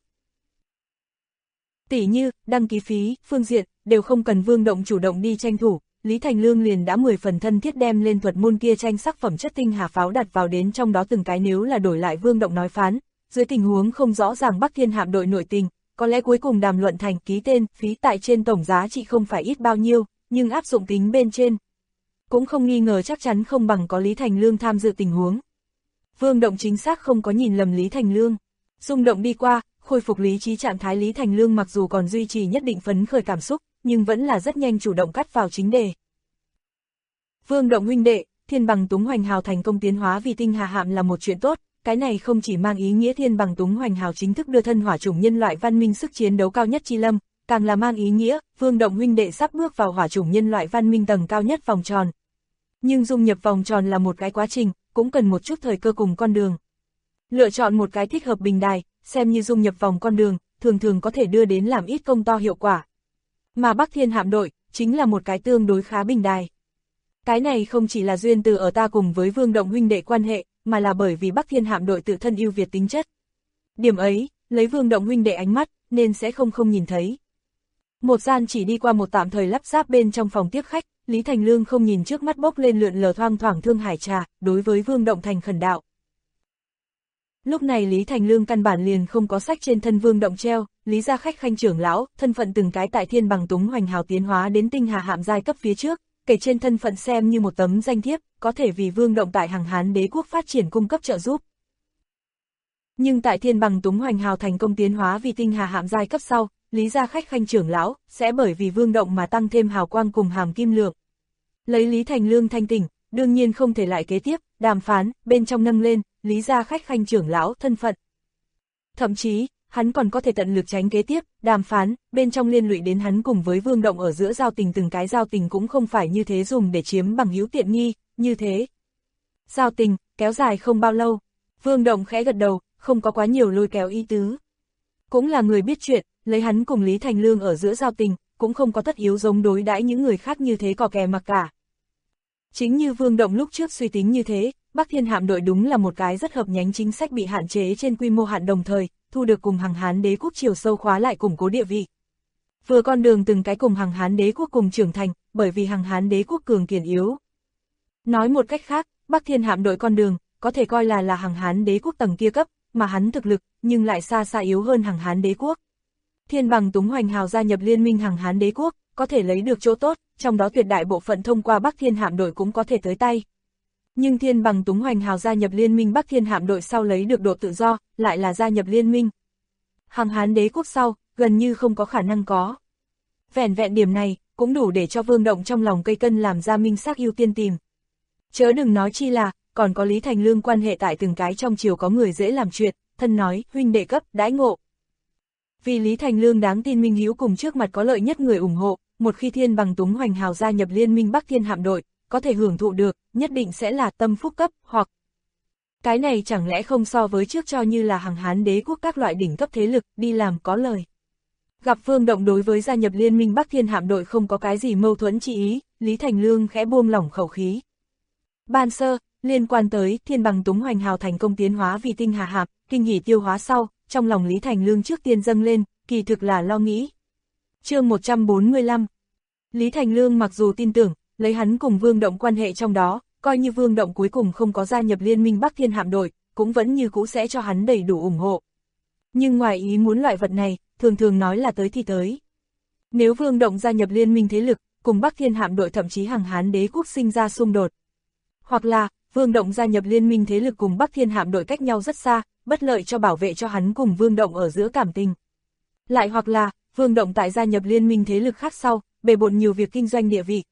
Tỉ như, đăng ký phí, phương diện, đều không cần Vương Động chủ động đi tranh thủ, Lý Thành Lương liền đã 10 phần thân thiết đem lên thuật môn kia tranh sắc phẩm chất tinh hà pháo đặt vào đến trong đó từng cái, nếu là đổi lại Vương Động nói phán, dưới tình huống không rõ ràng Bắc Thiên hạm đội nội tình, có lẽ cuối cùng đàm luận thành ký tên, phí tại trên tổng giá trị không phải ít bao nhiêu, nhưng áp dụng tính bên trên. Cũng không nghi ngờ chắc chắn không bằng có Lý Thành Lương tham dự tình huống. Vương Động chính xác không có nhìn lầm Lý Thành Lương. Rung động đi qua, khôi phục lý trí trạng thái Lý Thành Lương mặc dù còn duy trì nhất định phấn khởi cảm xúc, nhưng vẫn là rất nhanh chủ động cắt vào chính đề. Vương Động huynh đệ, Thiên Bằng Túng Hoành Hào thành công tiến hóa vì tinh hà hạm là một chuyện tốt, cái này không chỉ mang ý nghĩa Thiên Bằng Túng Hoành Hào chính thức đưa thân hỏa chủng nhân loại văn minh sức chiến đấu cao nhất chi lâm, càng là mang ý nghĩa Vương Động huynh đệ sắp bước vào hỏa chủng nhân loại văn minh tầng cao nhất vòng tròn. Nhưng dung nhập vòng tròn là một cái quá trình, cũng cần một chút thời cơ cùng con đường. Lựa chọn một cái thích hợp bình đài, xem như dung nhập vòng con đường, thường thường có thể đưa đến làm ít công to hiệu quả. Mà Bắc Thiên hạm đội, chính là một cái tương đối khá bình đài. Cái này không chỉ là duyên từ ở ta cùng với Vương Động huynh đệ quan hệ, mà là bởi vì Bắc Thiên hạm đội tự thân ưu việt tính chất. Điểm ấy, lấy Vương Động huynh đệ ánh mắt, nên sẽ không nhìn thấy. Một gian chỉ đi qua một tạm thời lắp ráp bên trong phòng tiếp khách, Lý Thành Lương không nhìn trước mắt bốc lên lượn lờ thoang thoảng thương hải trà, đối với Vương Động thành khẩn đạo. Lúc này Lý Thành Lương căn bản liền không có sách trên thân Vương Động treo, Lý gia khách khanh trưởng lão, thân phận từng cái tại Thiên Bằng Túng Hoành Hào tiến hóa đến tinh hà hạm giai cấp phía trước, kể trên thân phận xem như một tấm danh thiếp, có thể vì Vương Động tại Hằng Hán đế quốc phát triển cung cấp trợ giúp. Nhưng tại Thiên Bằng Túng Hoành Hào thành công tiến hóa vì tinh hà hạm giai cấp sau, Lý gia khách khanh trưởng lão sẽ bởi vì Vương Động mà tăng thêm hào quang cùng hàm kim lượng. Lấy Lý Thành Lương thanh tỉnh, đương nhiên không thể lại kế tiếp đàm phán, bên trong nâng lên Lý gia khách khanh trưởng lão thân phận. Thậm chí, hắn còn có thể tận lực tránh kế tiếp đàm phán, bên trong liên lụy đến hắn cùng với Vương Động ở giữa giao tình, từng cái giao tình cũng không phải như thế dùng để chiếm bằng hữu tiện nghi, như thế. Giao tình, kéo dài không bao lâu, Vương Động khẽ gật đầu, không có quá nhiều lôi kéo ý tứ. Cũng là người biết chuyện, lấy hắn cùng Lý Thành Lương ở giữa giao tình, cũng không có tất yếu giống đối đãi những người khác như thế cò kè mặc cả. Chính như Vương Động lúc trước suy tính như thế, Bắc Thiên hạm đội đúng là một cái rất hợp nhánh chính sách bị hạn chế trên quy mô hạn, đồng thời thu được cùng Hằng Hán đế quốc chiều sâu khóa lại củng cố địa vị. Vừa con đường từng cái cùng Hằng Hán đế quốc cùng trưởng thành, bởi vì Hằng Hán đế quốc cường kiền yếu. Nói một cách khác, Bắc Thiên hạm đội con đường có thể coi là Hằng Hán đế quốc tầng kia cấp, mà hắn thực lực nhưng lại xa xa yếu hơn Hằng Hán đế quốc. Thiên Bằng Túng Hoành Hào gia nhập liên minh Hằng Hán đế quốc, có thể lấy được chỗ tốt, trong đó tuyệt đại bộ phận thông qua Bắc Thiên hạm đội cũng có thể tới tay. Nhưng Thiên Bằng Túng Hoành Hào gia nhập liên minh Bắc Thiên hạm đội sau lấy được độ tự do, lại là gia nhập liên minh Hằng Hán đế quốc sau, gần như không có khả năng có. Vẻn vẹn điểm này, cũng đủ để cho Vương Động trong lòng cây cân làm ra minh xác ưu tiên tìm. Chớ đừng nói chi là, còn có Lý Thành Lương quan hệ tại từng cái trong triều có người dễ làm chuyện, thân nói, huynh đệ cấp, đãi ngộ. Vì Lý Thành Lương đáng tin minh hữu cùng trước mặt có lợi nhất người ủng hộ, một khi Thiên Bằng Túng Hoành Hào gia nhập liên minh Bắc Thiên hạm đội, có thể hưởng thụ được, nhất định sẽ là tâm phúc cấp, hoặc cái này chẳng lẽ không so với trước cho như là Hằng Hán đế quốc các loại đỉnh cấp thế lực, đi làm có lời. Gặp Vương Động đối với gia nhập liên minh Bắc Thiên hạm đội không có cái gì mâu thuẫn chi ý, Lý Thành Lương khẽ buông lỏng khẩu khí. Ban sơ, liên quan tới Thiên Bằng Túng Hoành Hào thành công tiến hóa vì tinh hà hạm, kinh hỉ tiêu hóa sau, trong lòng Lý Thành Lương trước tiên dâng lên, kỳ thực là lo nghĩ. Chương 145. Lý Thành Lương mặc dù tin tưởng, lấy hắn cùng Vương Động quan hệ trong đó, coi như Vương Động cuối cùng không có gia nhập liên minh Bắc Thiên hạm đội, cũng vẫn như cũ sẽ cho hắn đầy đủ ủng hộ. Nhưng ngoài ý muốn loại vật này, thường thường nói là tới thì tới. Nếu Vương Động gia nhập liên minh thế lực, cùng Bắc Thiên hạm đội thậm chí Hằng Hán đế quốc sinh ra xung đột. Hoặc là, Vương Động gia nhập liên minh thế lực cùng Bắc Thiên hạm đội cách nhau rất xa, bất lợi cho bảo vệ cho hắn cùng Vương Động ở giữa cảm tình. Lại hoặc là, Vương Động tại gia nhập liên minh thế lực khác sau, bề bộn nhiều việc kinh doanh địa vị,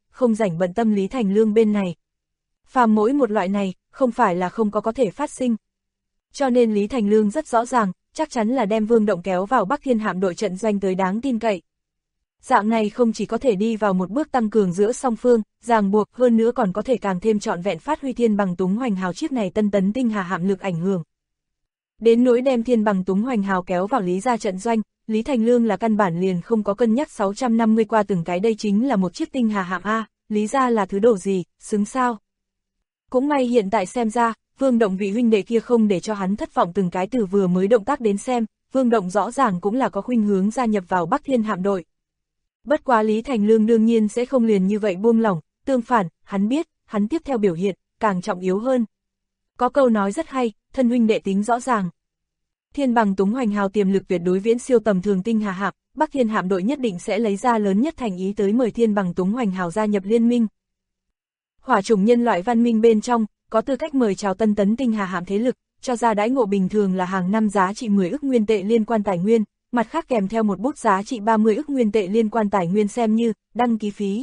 không rảnh bận tâm Lý Thành Lương bên này. Phàm mỗi một loại này, không phải là không có thể phát sinh. Cho nên Lý Thành Lương rất rõ ràng, chắc chắn là đem Vương Động kéo vào Bắc Thiên Hạm đội trận doanh tới đáng tin cậy. Dạng này không chỉ có thể đi vào một bước tăng cường giữa song phương, ràng buộc, hơn nữa còn có thể càng thêm trọn vẹn phát huy Thiên Bằng Túng Hoành Hào chiếc này tân tấn tinh hà hạm lực ảnh hưởng. Đến nỗi đem Thiên Bằng Túng Hoành Hào kéo vào Lý gia trận doanh, Lý Thành Lương là căn bản liền không có cân nhắc 650 qua từng cái, đây chính là một chiếc tinh hà hạm A, Lý gia là thứ đồ gì, xứng sao. Cũng may hiện tại xem ra, Vương Động vị huynh đệ kia không để cho hắn thất vọng, từng cái từ vừa mới động tác đến xem, Vương Động rõ ràng cũng là có khuynh hướng gia nhập vào Bắc Thiên hạm đội. Bất quá Lý Thành Lương đương nhiên sẽ không liền như vậy buông lỏng, tương phản, hắn biết, hắn tiếp theo biểu hiện, càng trọng yếu hơn. Có câu nói rất hay, thân huynh đệ tính rõ ràng. Thiên Bằng Túng Hoành Hào tiềm lực tuyệt đối viễn siêu tầm thường tinh hà hạm, Bắc Thiên hạm đội nhất định sẽ lấy ra lớn nhất thành ý tới mời Thiên Bằng Túng Hoành Hào gia nhập liên minh. Hỏa chủng nhân loại văn minh bên trong, có tư cách mời chào tân tấn tinh hà hạm thế lực, cho ra đãi ngộ bình thường là hàng năm giá trị 10 ức nguyên tệ liên quan tài nguyên, mặt khác kèm theo một bút giá trị 30 ức nguyên tệ liên quan tài nguyên xem như đăng ký phí.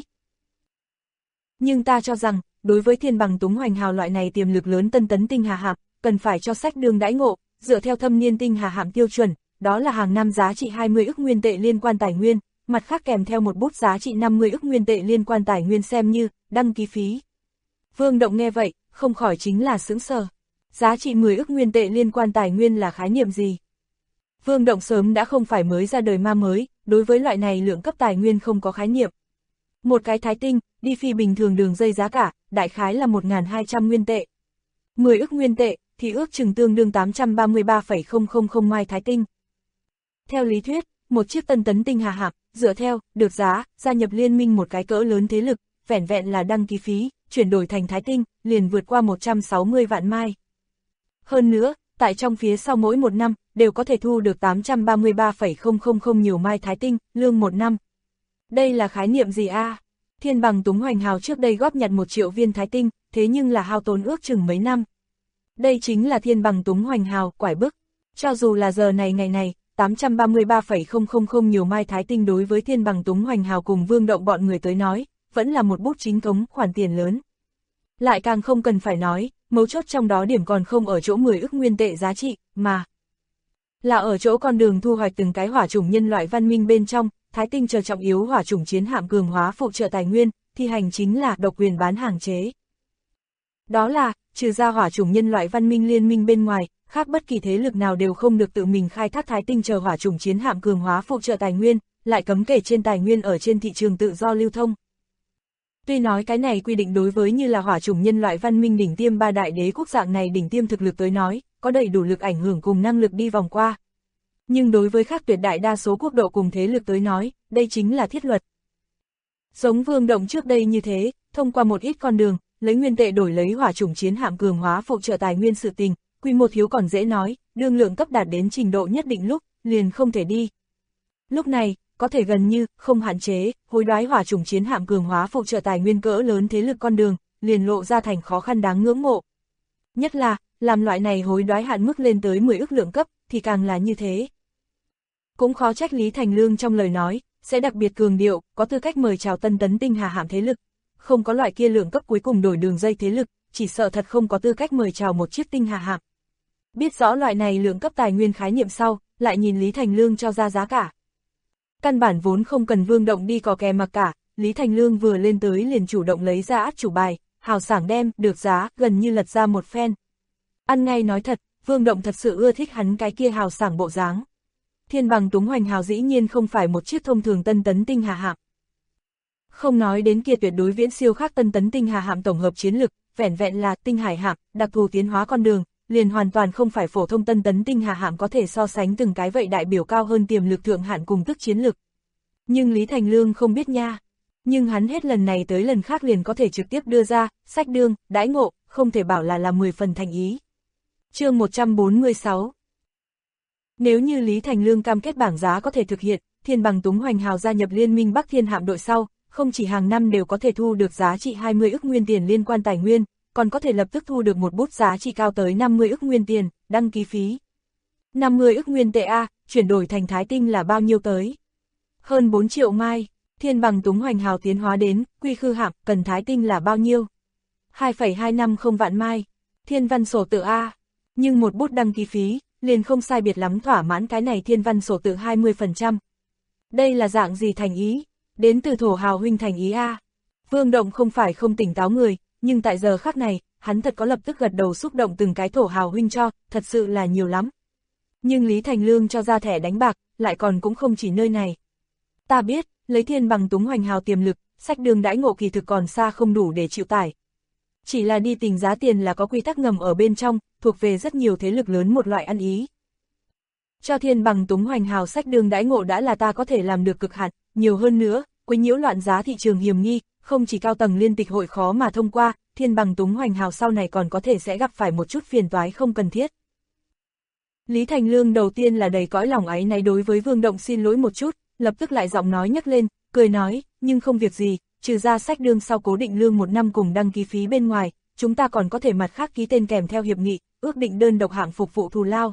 Nhưng ta cho rằng, đối với Thiên Bằng Túng Hoành Hào loại này tiềm lực lớn tân tấn tinh hà hạm, cần phải cho sách đường đãi ngộ, dựa theo thâm niên tinh hà hạm tiêu chuẩn, đó là hàng năm giá trị 20 ức nguyên tệ liên quan tài nguyên, mặt khác kèm theo một bút giá trị 50 ức nguyên tệ liên quan tài nguyên xem như đăng ký phí. Vương Động nghe vậy, không khỏi chính là sững sờ. Giá trị 10 ức nguyên tệ liên quan tài nguyên là khái niệm gì? Vương Động sớm đã không phải mới ra đời ma mới, đối với loại này lượng cấp tài nguyên không có khái niệm. Một cái thái tinh, đi phi bình thường đường dây giá cả, đại khái là 1.200 nguyên tệ. 10 ức nguyên tệ, thì ước chừng tương đương 833,000 mai thái tinh. Theo lý thuyết, một chiếc tân tấn tinh hà hạm, dựa theo, được giá, gia nhập liên minh một cái cỡ lớn thế lực, vẻn vẹn là đăng ký phí, chuyển đổi thành thái tinh, liền vượt qua 160 vạn mai. Hơn nữa, tại trong phía sau mỗi một năm, đều có thể thu được 833,000 nhiều mai thái tinh, lương một năm. Đây là khái niệm gì a? Thiên Bằng Túng Hoành Hào trước đây góp nhặt 1 triệu viên thái tinh, thế nhưng là hao tốn ước chừng mấy năm. Đây chính là Thiên Bằng Túng Hoành Hào, quải bức. Cho dù là giờ này ngày này, 833,000 nhiều mai thái tinh đối với Thiên Bằng Túng Hoành Hào cùng Vương Động bọn người tới nói, vẫn là một bút chính cống, khoản tiền lớn. Lại càng không cần phải nói, mấu chốt trong đó điểm còn không ở chỗ 10 ức nguyên tệ giá trị, mà là ở chỗ con đường thu hoạch từng cái hỏa chủng nhân loại văn minh bên trong, thái tinh chờ trọng yếu hỏa chủng chiến hạm cường hóa phụ trợ tài nguyên, thi hành chính là độc quyền bán hàng chế. Đó là, trừ ra hỏa chủng nhân loại văn minh liên minh bên ngoài, khác bất kỳ thế lực nào đều không được tự mình khai thác thái tinh chờ hỏa chủng chiến hạm cường hóa phụ trợ tài nguyên, lại cấm kể trên tài nguyên ở trên thị trường tự do lưu thông. Tuy nói cái này quy định đối với như là hỏa chủng nhân loại văn minh đỉnh tiêm 3 đại đế quốc dạng này đỉnh tiêm thực lực tới nói, có đầy đủ lực ảnh hưởng cùng năng lực đi vòng qua. Nhưng đối với khác tuyệt đại đa số quốc độ cùng thế lực tới nói, đây chính là thiết luật. Giống Vương Động trước đây như thế, thông qua một ít con đường, lấy nguyên tệ đổi lấy hỏa chủng chiến hạm cường hóa phụ trợ tài nguyên sự tình, quy mô thiếu còn dễ nói, đương lượng cấp đạt đến trình độ nhất định lúc, liền không thể đi. Lúc này, có thể gần như, không hạn chế, hối đoái hỏa chủng chiến hạm cường hóa phụ trợ tài nguyên cỡ lớn thế lực con đường, liền lộ ra thành khó khăn đáng ngưỡng mộ. Nhất là, làm loại này hối đoái hạn mức lên tới 10 ức lượng cấp, thì càng là như thế. Cũng khó trách Lý Thành Lương trong lời nói, sẽ đặc biệt cường điệu, có tư cách mời chào tân tấn tinh hà hạm thế lực. Không có loại kia lượng cấp cuối cùng đổi đường dây thế lực, chỉ sợ thật không có tư cách mời chào một chiếc tinh hà hạm. Biết rõ loại này lượng cấp tài nguyên khái niệm sau, lại nhìn Lý Thành Lương cho ra giá cả. Căn bản vốn không cần Vương Động đi cò kè mặc cả, Lý Thành Lương vừa lên tới liền chủ động lấy ra át chủ bài, hào sảng đem, được giá, gần như lật ra một phen. Ăn ngay nói thật, Vương Động thật sự ưa thích hắn cái kia hào sảng bộ dáng. Thiên Bằng Túng Hoành Hào dĩ nhiên không phải một chiếc thông thường tân tấn tinh hà hạm. Không nói đến kia tuyệt đối viễn siêu khác tân tấn tinh hà hạm tổng hợp chiến lực, vẻn vẹn là tinh hải hạm, đặc thù tiến hóa con đường, liền hoàn toàn không phải phổ thông tân tấn tinh hà hạm có thể so sánh từng cái vậy đại biểu cao hơn tiềm lực thượng hạn cùng tức chiến lực. Nhưng Lý Thành Lương không biết nha. Nhưng hắn hết lần này tới lần khác liền có thể trực tiếp đưa ra, sách đương, đãi ngộ, không thể bảo là 10 phần thành ý. Chương 146. Nếu như Lý Thành Lương cam kết bảng giá có thể thực hiện, Thiên Bằng Túng Hoành Hào gia nhập liên minh Bắc Thiên hạm đội sau, không chỉ hàng năm đều có thể thu được giá trị 20 ức nguyên tiền liên quan tài nguyên, còn có thể lập tức thu được một bút giá trị cao tới 50 ức nguyên tiền, đăng ký phí. 50 ức nguyên tệ A, chuyển đổi thành thái tinh là bao nhiêu tới? Hơn 4 triệu mai. Thiên bằng túng hoành hào tiến hóa đến, quy khư hạm, cần thái tinh là bao nhiêu? 2,250 vạn mai. Thiên văn sổ tự A. Nhưng một bút đăng ký phí, liền không sai biệt lắm thỏa mãn cái này thiên văn sổ tự 20%. Đây là dạng gì thành ý? Đến từ thổ hào huynh thành ý A. Vương Động không phải không tỉnh táo người, nhưng tại giờ khắc này, hắn thật có lập tức gật đầu xúc động từng cái thổ hào huynh cho, thật sự là nhiều lắm. Nhưng Lý Thành Lương cho ra thẻ đánh bạc, lại còn cũng không chỉ nơi này. Ta biết, lấy thiên bằng túng hoành hào tiềm lực, sách đường đãi ngộ kỳ thực còn xa không đủ để chịu tải. Chỉ là đi tình giá tiền là có quy tắc ngầm ở bên trong, thuộc về rất nhiều thế lực lớn một loại ăn ý. Cho thiên bằng túng hoành hào sách đường đãi ngộ đã là ta có thể làm được cực hạn, nhiều hơn nữa, quấy nhiễu loạn giá thị trường hiểm nghi, không chỉ cao tầng liên tịch hội khó mà thông qua, thiên bằng túng hoành hào sau này còn có thể sẽ gặp phải một chút phiền toái không cần thiết. Lý Thành Lương đầu tiên là đầy cõi lòng áy náy đối với Vương Động xin lỗi một chút, lập tức lại giọng nói nhấc lên, cười nói, nhưng không việc gì, trừ ra sách đương sau cố định lương 1 năm cùng đăng ký phí bên ngoài, chúng ta còn có thể mặt khác ký tên kèm theo hiệp nghị, ước định đơn độc hạng phục vụ thù lao.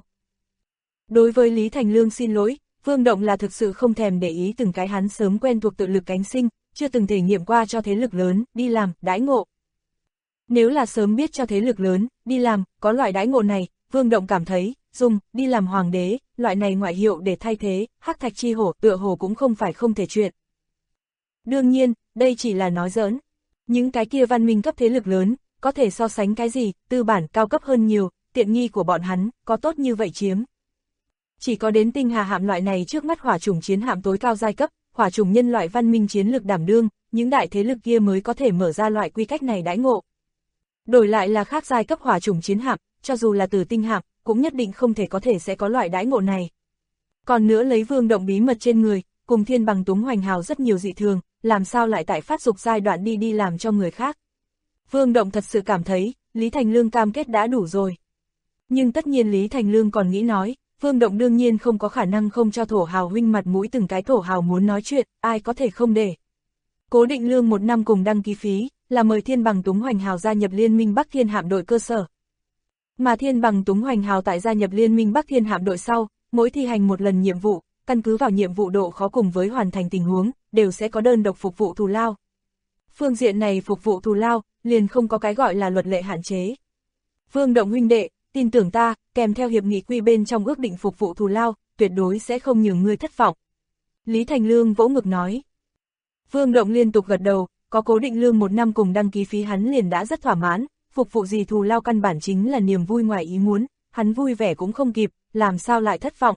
Đối với Lý Thành Lương xin lỗi, Vương Động là thực sự không thèm để ý từng cái hắn sớm quen thuộc tự lực cánh sinh, chưa từng thể nghiệm qua cho thế lực lớn, đi làm, đãi ngộ. Nếu là sớm biết cho thế lực lớn, đi làm, có loại đãi ngộ này, Vương Động cảm thấy, dùng, đi làm hoàng đế, loại này ngoại hiệu để thay thế, hắc thạch chi hổ, tựa hồ cũng không phải không thể chuyện. Đương nhiên, đây chỉ là nói giỡn. Những cái kia văn minh cấp thế lực lớn, có thể so sánh cái gì, tư bản cao cấp hơn nhiều, tiện nghi của bọn hắn, có tốt như vậy chiếm. Chỉ có đến tinh hà hạm loại này trước mắt hỏa chủng chiến hạm tối cao giai cấp, hỏa chủng nhân loại văn minh chiến lược đảm đương, những đại thế lực kia mới có thể mở ra loại quy cách này đãi ngộ. Đổi lại là khác giai cấp hỏa chủng chiến hạm, cho dù là từ tinh hạm, cũng nhất định không thể có thể sẽ có loại đãi ngộ này. Còn nữa lấy Vương Động bí mật trên người, cùng thiên bằng túng hoành hào rất nhiều dị thường, làm sao lại tại phát dục giai đoạn đi làm cho người khác. Vương Động thật sự cảm thấy, Lý Thành Lương cam kết đã đủ rồi. Nhưng tất nhiên Lý Thành Lương còn nghĩ nói, Vương Động đương nhiên không có khả năng không cho thổ hào huynh mặt mũi, từng cái thổ hào muốn nói chuyện, ai có thể không để. Cố định lương 1 năm cùng đăng ký phí, là mời thiên bằng túng hoành hào gia nhập liên minh Bắc Thiên hạm đội cơ sở. Mà thiên bằng túng hoành hào tại gia nhập liên minh Bắc Thiên hạm đội sau, mỗi thi hành một lần nhiệm vụ, căn cứ vào nhiệm vụ độ khó cùng với hoàn thành tình huống, đều sẽ có đơn độc phục vụ thù lao. Phương diện này phục vụ thù lao, liền không có cái gọi là luật lệ hạn chế. Vương Động huynh đệ, tin tưởng ta, kèm theo hiệp nghị quy bên trong ước định phục vụ thù lao, tuyệt đối sẽ không nhường ngươi thất vọng. Lý Thành Lương vỗ ngực nói. Vương Động liên tục gật đầu, có cố định lương 1 năm cùng đăng ký phí hắn liền đã rất thỏa mãn, phục vụ gì thù lao căn bản chính là niềm vui ngoài ý muốn, hắn vui vẻ cũng không kịp, làm sao lại thất vọng.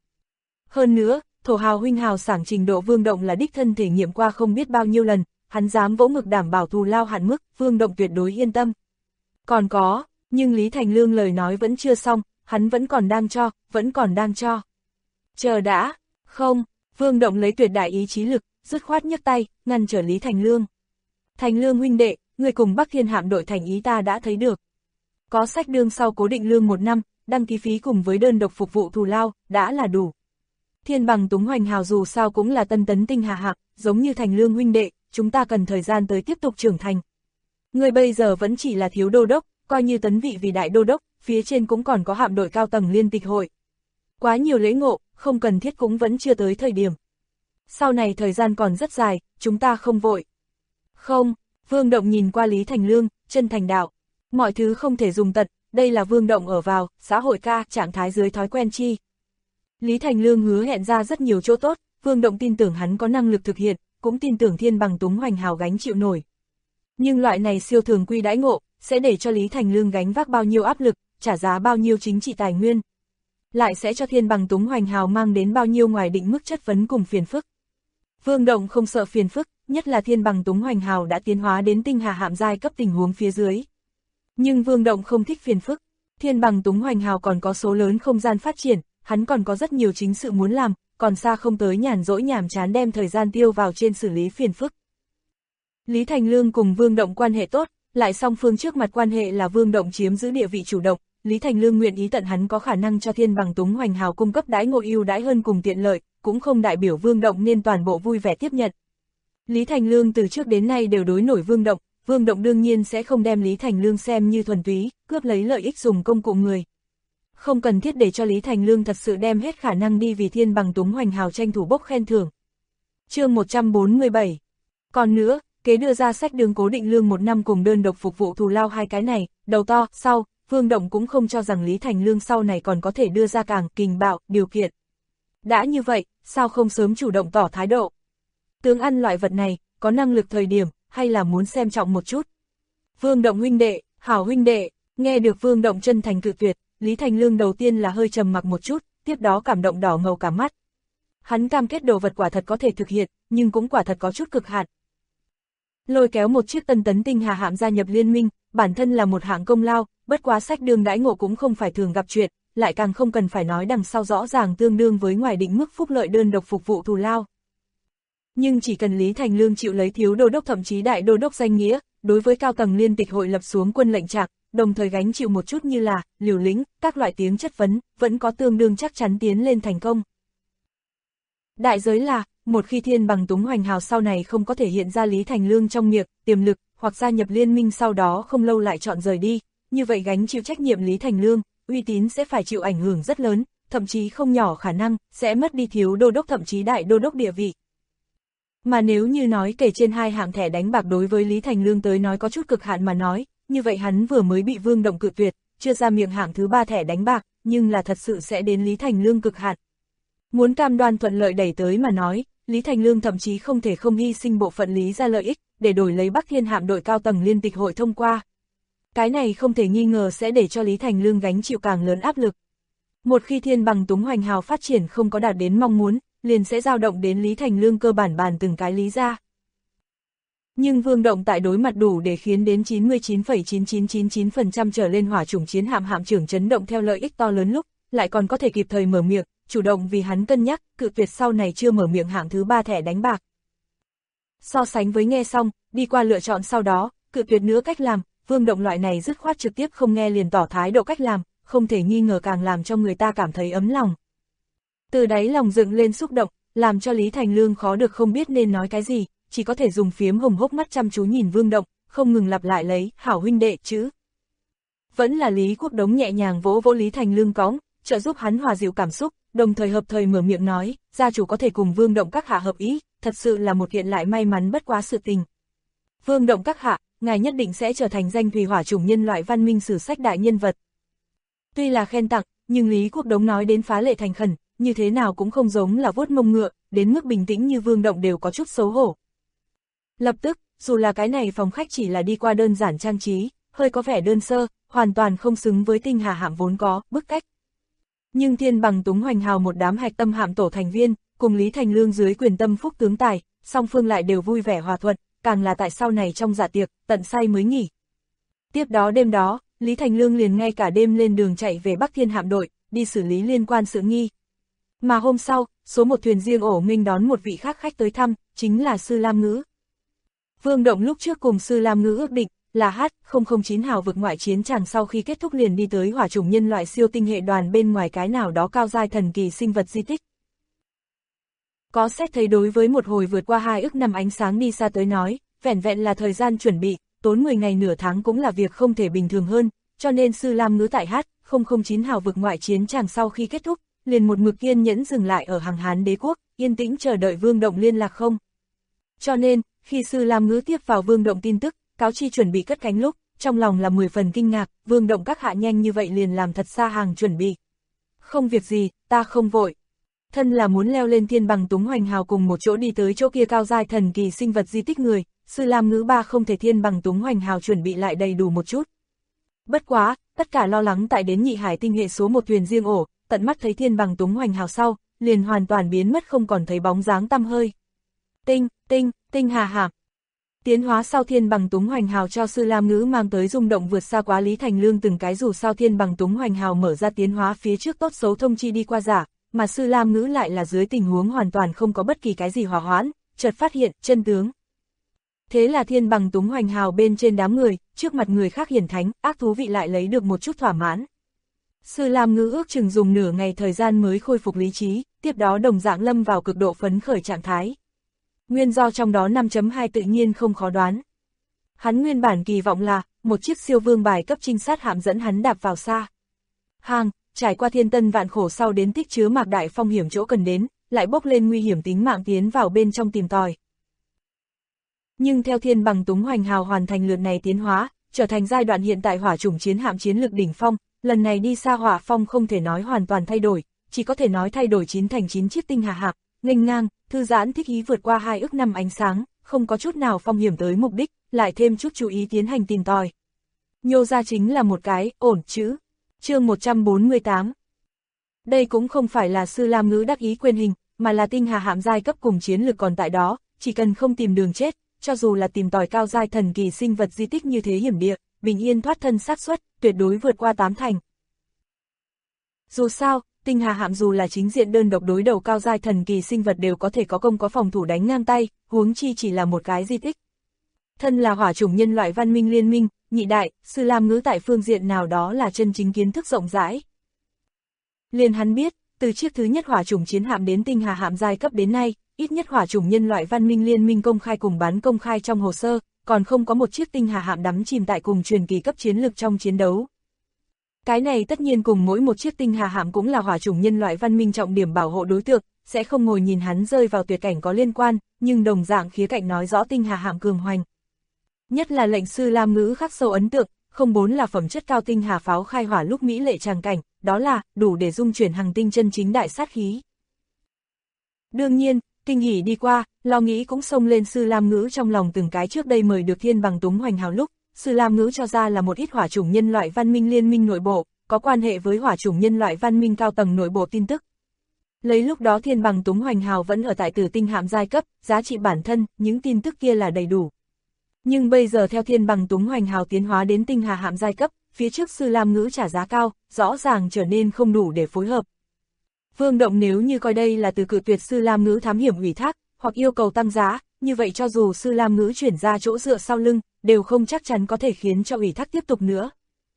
Hơn nữa, thổ hào huynh hào sảng trình độ Vương Động là đích thân thể nghiệm qua không biết bao nhiêu lần, hắn dám vỗ ngực đảm bảo thù lao hạn mức, Vương Động tuyệt đối yên tâm. Còn có, nhưng Lý Thành Lương lời nói vẫn chưa xong, hắn vẫn còn đang cho. Chờ đã, không, Vương Động lấy tuyệt đại ý chí lực, dứt khoát nhấc tay, ngăn trở Lý Thành Lương. Thành Lương huynh đệ, người cùng Bắc Thiên hạm đội thành ý ta đã thấy được. Có sách đương sau cố định lương 1 năm, đăng ký phí cùng với đơn độc phục vụ thù lao, đã là đủ. Thiên bằng túng hoành hào dù sao cũng là tân tấn tinh hà hạm, giống như Thành Lương huynh đệ, chúng ta cần thời gian tới tiếp tục trưởng thành. Người bây giờ vẫn chỉ là thiếu đô đốc, coi như tấn vị vì đại đô đốc, phía trên cũng còn có hạm đội cao tầng liên tịch hội. Quá nhiều lễ ngộ, không cần thiết cũng vẫn chưa tới thời điểm. Sau này thời gian còn rất dài, chúng ta không vội. Không, Vương Động nhìn qua Lý Thành Lương, chân thành đạo. Mọi thứ không thể dùng tật, đây là Vương Động ở vào, xã hội ca, trạng thái dưới thói quen chi. Lý Thành Lương hứa hẹn ra rất nhiều chỗ tốt, Vương Động tin tưởng hắn có năng lực thực hiện, cũng tin tưởng thiên bằng túng hoành hào gánh chịu nổi. Nhưng loại này siêu thường quy đãi ngộ, sẽ để cho Lý Thành Lương gánh vác bao nhiêu áp lực, trả giá bao nhiêu chính trị tài nguyên. Lại sẽ cho thiên bằng túng hoành hào mang đến bao nhiêu ngoài định mức chất vấn cùng phiền phức. Vương Động không sợ phiền phức, nhất là thiên bằng túng hoành hào đã tiến hóa đến tinh hà hạm giai cấp tình huống phía dưới. Nhưng Vương Động không thích phiền phức, thiên bằng túng hoành hào còn có số lớn không gian phát triển, hắn còn có rất nhiều chính sự muốn làm, còn xa không tới nhàn rỗi nhàm chán đem thời gian tiêu vào trên xử lý phiền phức. Lý Thành Lương cùng Vương Động quan hệ tốt, lại song phương trước mặt quan hệ là Vương Động chiếm giữ địa vị chủ động, Lý Thành Lương nguyện ý tận hắn có khả năng cho thiên bằng túng hoành hào cung cấp đãi ngộ ưu đãi hơn cùng tiện lợi, cũng không đại biểu Vương Động nên toàn bộ vui vẻ tiếp nhận. Lý Thành Lương từ trước đến nay đều đối nổi Vương Động đương nhiên sẽ không đem Lý Thành Lương xem như thuần túy, cướp lấy lợi ích dùng công cụ người. Không cần thiết để cho Lý Thành Lương thật sự đem hết khả năng đi vì thiên bằng túng hoành hào tranh thủ bốc khen thưởng. Chương 147. Còn nữa, kế đưa ra sách đường cố định lương 1 năm cùng đơn độc phục vụ thù lao hai cái này, đầu to, sau, Vương Động cũng không cho rằng Lý Thành Lương sau này còn có thể đưa ra càng kình bạo điều kiện. Đã như vậy, sao không sớm chủ động tỏ thái độ? Tướng ăn loại vật này, có năng lực thời điểm, hay là muốn xem trọng một chút? Vương Động huynh đệ, hảo huynh đệ, nghe được Vương Động chân thành cự tuyệt, Lý Thành Lương đầu tiên là hơi trầm mặc một chút, tiếp đó cảm động đỏ ngầu cả mắt. Hắn cam kết đồ vật quả thật có thể thực hiện, nhưng cũng quả thật có chút cực hạn. Lôi kéo một chiếc Tân Tấn Tinh Hà hạm gia nhập liên minh, bản thân là một hạng công lao, bất quá sách đường đãi ngộ cũng không phải thường gặp chuyện, lại càng không cần phải nói đằng sau rõ ràng tương đương với ngoài định mức phúc lợi đơn độc phục vụ thù lao. Nhưng chỉ cần Lý Thành Lương chịu lấy thiếu đô đốc thậm chí đại đô đốc danh nghĩa, đối với cao tầng liên tịch hội lập xuống quân lệnh trạng, đồng thời gánh chịu một chút như là, liều lĩnh, các loại tiếng chất vấn, vẫn có tương đương chắc chắn tiến lên thành công. Đại giới là, một khi Thiên Bằng Túng Hoành Hào sau này không có thể hiện ra Lý Thành Lương trong miệng, tiềm lực, hoặc gia nhập liên minh sau đó không lâu lại chọn rời đi, như vậy gánh chịu trách nhiệm Lý Thành Lương, uy tín sẽ phải chịu ảnh hưởng rất lớn, thậm chí không nhỏ khả năng, sẽ mất đi thiếu đô đốc thậm chí đại đô đốc địa vị. Mà nếu như nói kể trên hai hạng thẻ đánh bạc đối với Lý Thành Lương tới nói có chút cực hạn mà nói, như vậy hắn vừa mới bị Vương Động cự tuyệt, chưa ra miệng hạng thứ 3 thẻ đánh bạc, nhưng là thật sự sẽ đến Lý Thành Lương cực hạn. Muốn cam đoan thuận lợi đẩy tới mà nói, Lý Thành Lương thậm chí không thể không hy sinh bộ phận Lý ra lợi ích, để đổi lấy Bắc Thiên hạm đội cao tầng liên tịch hội thông qua. Cái này không thể nghi ngờ sẽ để cho Lý Thành Lương gánh chịu càng lớn áp lực. Một khi Thiên Bằng Túng Hoành Hào phát triển không có đạt đến mong muốn, liền sẽ dao động đến Lý Thành Lương cơ bản bàn từng cái lý ra. Nhưng Vương Động tại đối mặt đủ để khiến đến 99,9999% trở lên hỏa chủng chiến hạm hạm trưởng chấn động theo lợi ích to lớn lúc, lại còn có thể kịp thời mở miệng, chủ động vì hắn cân nhắc, cự tuyệt sau này chưa mở miệng hạng thứ 3 thẻ đánh bạc. So sánh với nghe xong, đi qua lựa chọn sau đó, cự tuyệt nữa cách làm, Vương Động loại này dứt khoát trực tiếp không nghe liền tỏ thái độ cách làm, không thể nghi ngờ càng làm cho người ta cảm thấy ấm lòng. Từ đáy lòng dựng lên xúc động, làm cho Lý Thành Lương khó được không biết nên nói cái gì, chỉ có thể dùng phiếm hồng hốc mắt chăm chú nhìn Vương Động, không ngừng lặp lại lấy, hảo huynh đệ chứ. Vẫn là Lý Quốc Đống nhẹ nhàng vỗ vỗ Lý Thành Lương cõng, trợ giúp hắn hòa dịu cảm xúc, đồng thời hợp thời mở miệng nói, gia chủ có thể cùng Vương Động các hạ hợp ý, thật sự là một hiện lại may mắn bất quá sự tình. Vương Động các hạ, ngài nhất định sẽ trở thành danh thùy hỏa chủng nhân loại văn minh sử sách đại nhân vật. Tuy là khen tặng, nhưng Lý Quốc Đống nói đến phá lệ thành khẩn, như thế nào cũng không giống là vuốt mông ngựa, đến mức bình tĩnh như Vương Động đều có chút xấu hổ. Lập tức, dù là cái này phòng khách chỉ là đi qua đơn giản trang trí, hơi có vẻ đơn sơ, hoàn toàn không xứng với Tinh Hà hạm vốn có, bức cách. Nhưng Thiên Bằng Túng Hoành Hào một đám hạch tâm hạm tổ thành viên, cùng Lý Thành Lương dưới quyền tâm phúc tướng tài, song phương lại đều vui vẻ hòa thuận, càng là tại sau này trong dạ tiệc, tận say mới nghỉ. Tiếp đó đêm đó, Lý Thành Lương liền ngay cả đêm lên đường chạy về Bắc Thiên hạm đội, đi xử lý liên quan sự nghi. Mà hôm sau, số một thuyền riêng ổ nghênh đón một vị khác khách tới thăm, chính là Sư Lam Ngữ. Vương Động lúc trước cùng Sư Lam Ngữ ước định, là H009 hào vực ngoại chiến chàng sau khi kết thúc liền đi tới hỏa chủng nhân loại siêu tinh hệ đoàn bên ngoài cái nào đó cao giai thần kỳ sinh vật di tích. Có xét thấy đối với một hồi vượt qua 2 ức năm ánh sáng đi xa tới nói, vẻn vẹn là thời gian chuẩn bị, tốn 10 ngày nửa tháng cũng là việc không thể bình thường hơn, cho nên Sư Lam Ngữ tại H009 hào vực ngoại chiến chàng sau khi kết thúc, liền một mực kiên nhẫn dừng lại ở hàng Hán đế quốc, yên tĩnh chờ đợi Vương Động liên lạc không. Cho nên, khi Sư Lam Ngữ tiếp vào Vương Động tin tức, cáo chi chuẩn bị cất cánh lúc, trong lòng là 10 phần kinh ngạc, Vương Động các hạ nhanh như vậy liền làm thật xa hàng chuẩn bị. Không việc gì, ta không vội. Thân là muốn leo lên Thiên Bằng Túng Hoành Hào cùng một chỗ đi tới chỗ kia cao giai thần kỳ sinh vật di tích người, Sư Lam Ngữ ba không thể Thiên Bằng Túng Hoành Hào chuẩn bị lại đầy đủ một chút. Bất quá, tất cả lo lắng tại đến Nhị Hải tinh hệ số 1 thuyền riêng ổ, tận mắt thấy Thiên Bằng Túng Hoành Hào sau, liền hoàn toàn biến mất không còn thấy bóng dáng tăm hơi. Tinh Hà hạm. Tiến hóa sau Thiên Bằng Túng Hoành Hào cho Sư Lam Ngữ mang tới rung động vượt xa quá Lý Thành Lương từng cái, dù sao Thiên Bằng Túng Hoành Hào mở ra tiến hóa phía trước tốt xấu thông chi đi qua giả, mà Sư Lam Ngữ lại là dưới tình huống hoàn toàn không có bất kỳ cái gì hòa hoãn, chợt phát hiện chân tướng. Thế là Thiên Bằng Túng Hoành Hào bên trên đám người, trước mặt người khác hiển thánh, ác thú vị lại lấy được một chút thỏa mãn. Sư Lam Ngữ ước chừng dùng nửa ngày thời gian mới khôi phục lý trí, tiếp đó đồng dạng lâm vào cực độ phấn khởi trạng thái. Nguyên do trong đó 5.2 tự nhiên không khó đoán. Hắn nguyên bản kỳ vọng là, một chiếc siêu vương bài cấp trinh sát hạm dẫn hắn đạp vào xa. Trải qua thiên tân vạn khổ sau đến tích chứa Mạc Đại Phong hiểm chỗ cần đến, lại bốc lên nguy hiểm tính mạng tiến vào bên trong tìm tòi. Nhưng theo Thiên Bằng Túng Hoành Hào hoàn thành lượt này tiến hóa, trở thành giai đoạn hiện tại hỏa chủng chiến hạm chiến lực đỉnh phong, lần này đi xa hỏa phong không thể nói hoàn toàn thay đổi, chỉ có thể nói thay đổi 9 thành 9 chiếc tinh hà hạm, nghênh ngang, thư giãn thích ý vượt qua 2 ức năm ánh sáng, không có chút nào phong hiểm tới mục đích, lại thêm chút chú ý tiến hành tìm tòi. Nhô ra chính là một cái, ổn chữ. Chương 148. Đây cũng không phải là Sư Lam Ngữ đắc ý quên hình, mà là tinh hà hạm giai cấp cùng chiến lực còn tại đó, chỉ cần không tìm đường chết, cho dù là tìm tòi cao giai thần kỳ sinh vật di tích như thế hiểm địa, bình yên thoát thân xác suất, tuyệt đối vượt qua 8 thành. Dù sao, tinh hà hạm dù là chính diện đơn độc đối đầu cao giai thần kỳ sinh vật đều có thể có công có phòng thủ đánh ngang tay, huống chi chỉ là một cái di tích. Thân là hỏa chủng nhân loại văn minh liên minh, nhị đại, Sư Lam Ngữ tại phương diện nào đó là chân chính kiến thức rộng rãi. Liền hắn biết, từ chiếc thứ nhất hỏa chủng chiến hạm đến tinh hà hạm giai cấp đến nay, ít nhất hỏa chủng nhân loại văn minh liên minh công khai cùng bán công khai trong hồ sơ, còn không có một chiếc tinh hà hạm đắm chìm tại cùng truyền kỳ cấp chiến lực trong chiến đấu. Cái này tất nhiên cùng mỗi một chiếc tinh hà hạm cũng là hỏa chủng nhân loại văn minh trọng điểm bảo hộ đối tượng, sẽ không ngồi nhìn hắn rơi vào tuyệt cảnh có liên quan, nhưng đồng dạng khía cạnh nói rõ tinh hà hạm cường hoành. Nhất là lệnh Sư Lam Ngữ khắc sâu ấn tượng, không bốn là phẩm chất cao tinh hà pháo khai hỏa lúc mỹ lệ tràng cảnh, đó là đủ để dung chuyển hành tinh chân chính đại sát khí. Đương nhiên, kinh hỉ đi qua, lo nghĩ cũng xông lên Sư Lam Ngữ trong lòng từng cái trước đây mời được Thiên Bằng Túng Hoành Hào lúc, Sư Lam Ngữ cho ra là một ít hỏa chủng nhân loại văn minh liên minh nội bộ, có quan hệ với hỏa chủng nhân loại văn minh cao tầng nội bộ tin tức. Lấy lúc đó Thiên Bằng Túng Hoành Hào vẫn ở tại Tử Tinh hạm giai cấp, giá trị bản thân, những tin tức kia là đầy đủ. Nhưng bây giờ theo Thiên Bằng Túng Hoành Hào tiến hóa đến tinh hà hạm giai cấp, phía trước Sư Lam Ngữ trả giá cao, rõ ràng trở nên không đủ để phối hợp. Vương Động nếu như coi đây là từ cự tuyệt Sư Lam Ngữ thám hiểm ủy thác, hoặc yêu cầu tăng giá, như vậy cho dù Sư Lam Ngữ chuyển ra chỗ dựa sau lưng, đều không chắc chắn có thể khiến cho ủy thác tiếp tục nữa.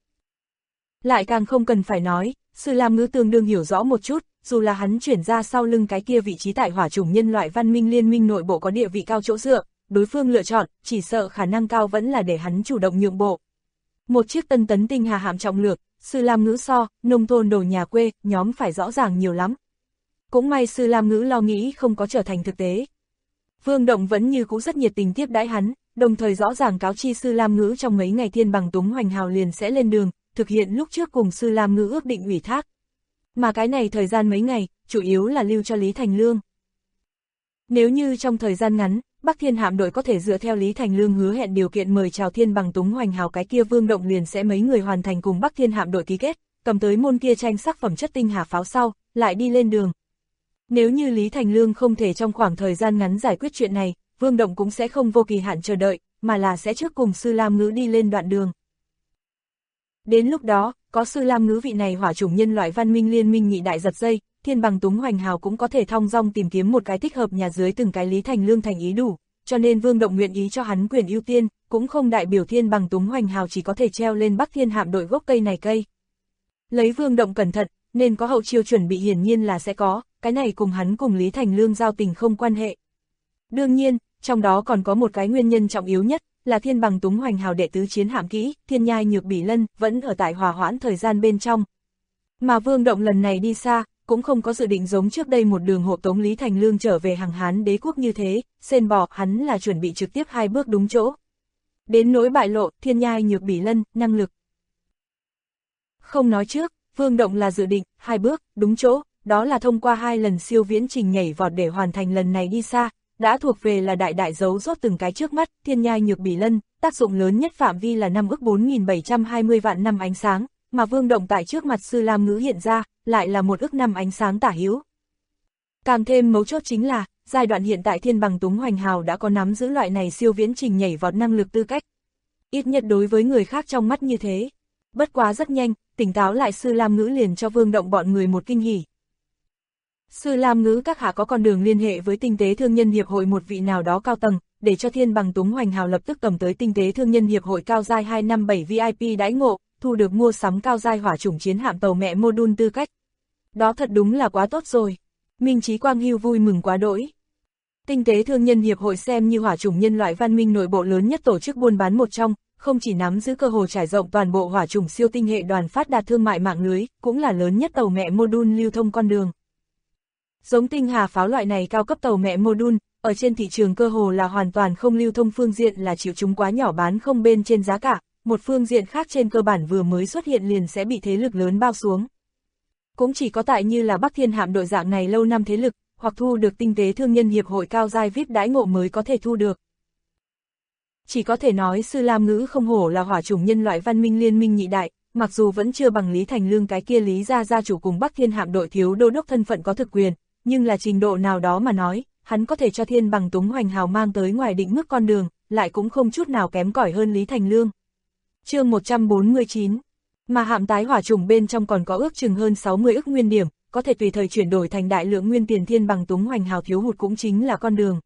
Lại càng không cần phải nói, Sư Lam Ngữ tương đương hiểu rõ một chút, dù là hắn chuyển ra sau lưng cái kia vị trí tại hỏa chủng nhân loại văn minh liên minh nội bộ có địa vị cao chỗ dựa, đối phương lựa chọn, chỉ sợ khả năng cao vẫn là để hắn chủ động nhượng bộ. Một chiếc tân tấn tinh hà hạm trọng lược, Sư Lam Ngữ so, nông thôn đồ nhà quê, nhóm phải rõ ràng nhiều lắm. Cũng may Sư Lam Ngữ lo nghĩ không có trở thành thực tế. Vương Động vẫn như cũ rất nhiệt tình tiếp đãi hắn, đồng thời rõ ràng cáo chi Sư Lam Ngữ trong mấy ngày Thiên Bằng Túng Hoành Hào liền sẽ lên đường, thực hiện lúc trước cùng Sư Lam Ngữ ước định ủy thác. Mà cái này thời gian mấy ngày, chủ yếu là lưu cho Lý Thành Lương. Nếu như trong thời gian ngắn, Bắc Thiên hạm đội có thể dựa theo Lý Thành Lương hứa hẹn điều kiện mời chào Thiên Bằng Túng Hoành Hào, cái kia Vương Động liền sẽ mấy người hoàn thành cùng Bắc Thiên hạm đội ký kết, cầm tới môn kia tranh sắc phẩm chất tinh hà pháo sau, lại đi lên đường. Nếu như Lý Thành Lương không thể trong khoảng thời gian ngắn giải quyết chuyện này, Vương Động cũng sẽ không vô kỳ hạn chờ đợi, mà là sẽ trước cùng Sư Lam Ngữ đi lên đoạn đường. Đến lúc đó, có Sư Lam Ngữ vị này hỏa chủng nhân loại văn minh liên minh nhị đại giật dây, Thiên Bằng Túng Hoành Hào cũng có thể thong dong tìm kiếm một cái thích hợp nhà dưới từng cái Lý Thành Lương thành ý đủ, cho nên Vương Động nguyện ý cho hắn quyền ưu tiên, cũng không đại biểu Thiên Bằng Túng Hoành Hào chỉ có thể treo lên Bắc Thiên hạm đội gốc cây này cây. Lấy Vương Động cẩn thận, nên có hậu chiêu chuẩn bị hiển nhiên là sẽ có, cái này cùng hắn cùng Lý Thành Lương giao tình không quan hệ. Đương nhiên, trong đó còn có một cái nguyên nhân trọng yếu nhất, là Thiên Bằng Túng Hoành Hào đệ tứ chiến hạm kỹ, Thiên Nhai Nhược Bỉ Lân, vẫn ở tại hòa hoãn thời gian bên trong. Mà Vương Động lần này đi xa, cũng không có dự định giống trước đây một đường hộ tống Lý Thành Lương trở về hàng Hán đế quốc như thế, sên bò, hắn là chuẩn bị trực tiếp 2 bước đúng chỗ. Đến nỗi bại lộ, Thiên Nhai Nhược Bỉ Lân, năng lực. Không nói trước, Vương Động là dự định, 2 bước, đúng chỗ, đó là thông qua 2 lần siêu viễn trình nhảy vọt để hoàn thành lần này đi xa, đã thuộc về là đại đại dấu rốt từng cái trước mắt. Thiên Nhai Nhược Bỉ Lân, tác dụng lớn nhất phạm vi là 5 ức 4.720 vạn năm ánh sáng, mà Vương Động tại trước mặt Sư Lam Ngữ hiện ra, lại là 1 ức năm ánh sáng tả hữu. Càng thêm mấu chốt chính là, giai đoạn hiện tại Thiên Bằng Túng Hoành Hào đã có nắm giữ loại này siêu viễn trình nhảy vọt năng lực tư cách. Ít nhất đối với người khác trong mắt như thế. Bất quá rất nhanh, tỉnh táo lại Sư Lam Ngữ liền cho Vương Động bọn người một kinh hỉ. Sư Lam Ngữ các hạ có con đường liên hệ với Tinh tế Thương nhân Hiệp hội một vị nào đó cao tầng, để cho Thiên Bằng Túng Hoành Hào lập tức cầm tới Tinh tế Thương nhân Hiệp hội cao giai 257 VIP đãi ngộ, thu được mua sắm cao giai hỏa chủng chiến hạm tàu mẹ module tư cách. Đó thật đúng là quá tốt rồi. Minh Chí Quang Hưu vui mừng quá đỗi. Tinh tế Thương nhân Hiệp hội xem như hỏa chủng nhân loại văn minh nội bộ lớn nhất tổ chức buôn bán một trong, không chỉ nắm giữ cơ hồ trải rộng toàn bộ hỏa chủng siêu tinh hệ đoàn phát đạt thương mại mạng lưới, cũng là lớn nhất tàu mẹ module lưu thông con đường. Giống tinh hà pháo loại này cao cấp tàu mẹ module, ở trên thị trường cơ hồ là hoàn toàn không lưu thông, phương diện là chịu chúng quá nhỏ bán không bên trên giá cả, một phương diện khác trên cơ bản vừa mới xuất hiện liền sẽ bị thế lực lớn bao xuống. Cũng chỉ có tại như là Bắc Thiên hạm đội dạng này lâu năm thế lực, hoặc thu được tinh tế thương nhân hiệp hội cao giai VIP đãi ngộ mới có thể thu được. Chỉ có thể nói Sư Lam Ngữ không hổ là hỏa chủng nhân loại văn minh liên minh nhị đại, mặc dù vẫn chưa bằng Lý Thành Lương cái kia Lý gia chủ cùng Bắc Thiên hạm đội thiếu đô đốc thân phận có thực quyền, nhưng là trình độ nào đó mà nói, hắn có thể cho Thiên Bằng Túng Hoành Hào mang tới ngoài định mức con đường, lại cũng không chút nào kém cỏi hơn Lý Thành Lương. Chương 149. Mà hạm tái hỏa chủng bên trong còn có ước chừng hơn 60 ức nguyên điểm, có thể tùy thời chuyển đổi thành đại lượng nguyên tiền, Thiên Bằng Túng Hoành Hào thiếu hụt cũng chính là con đường.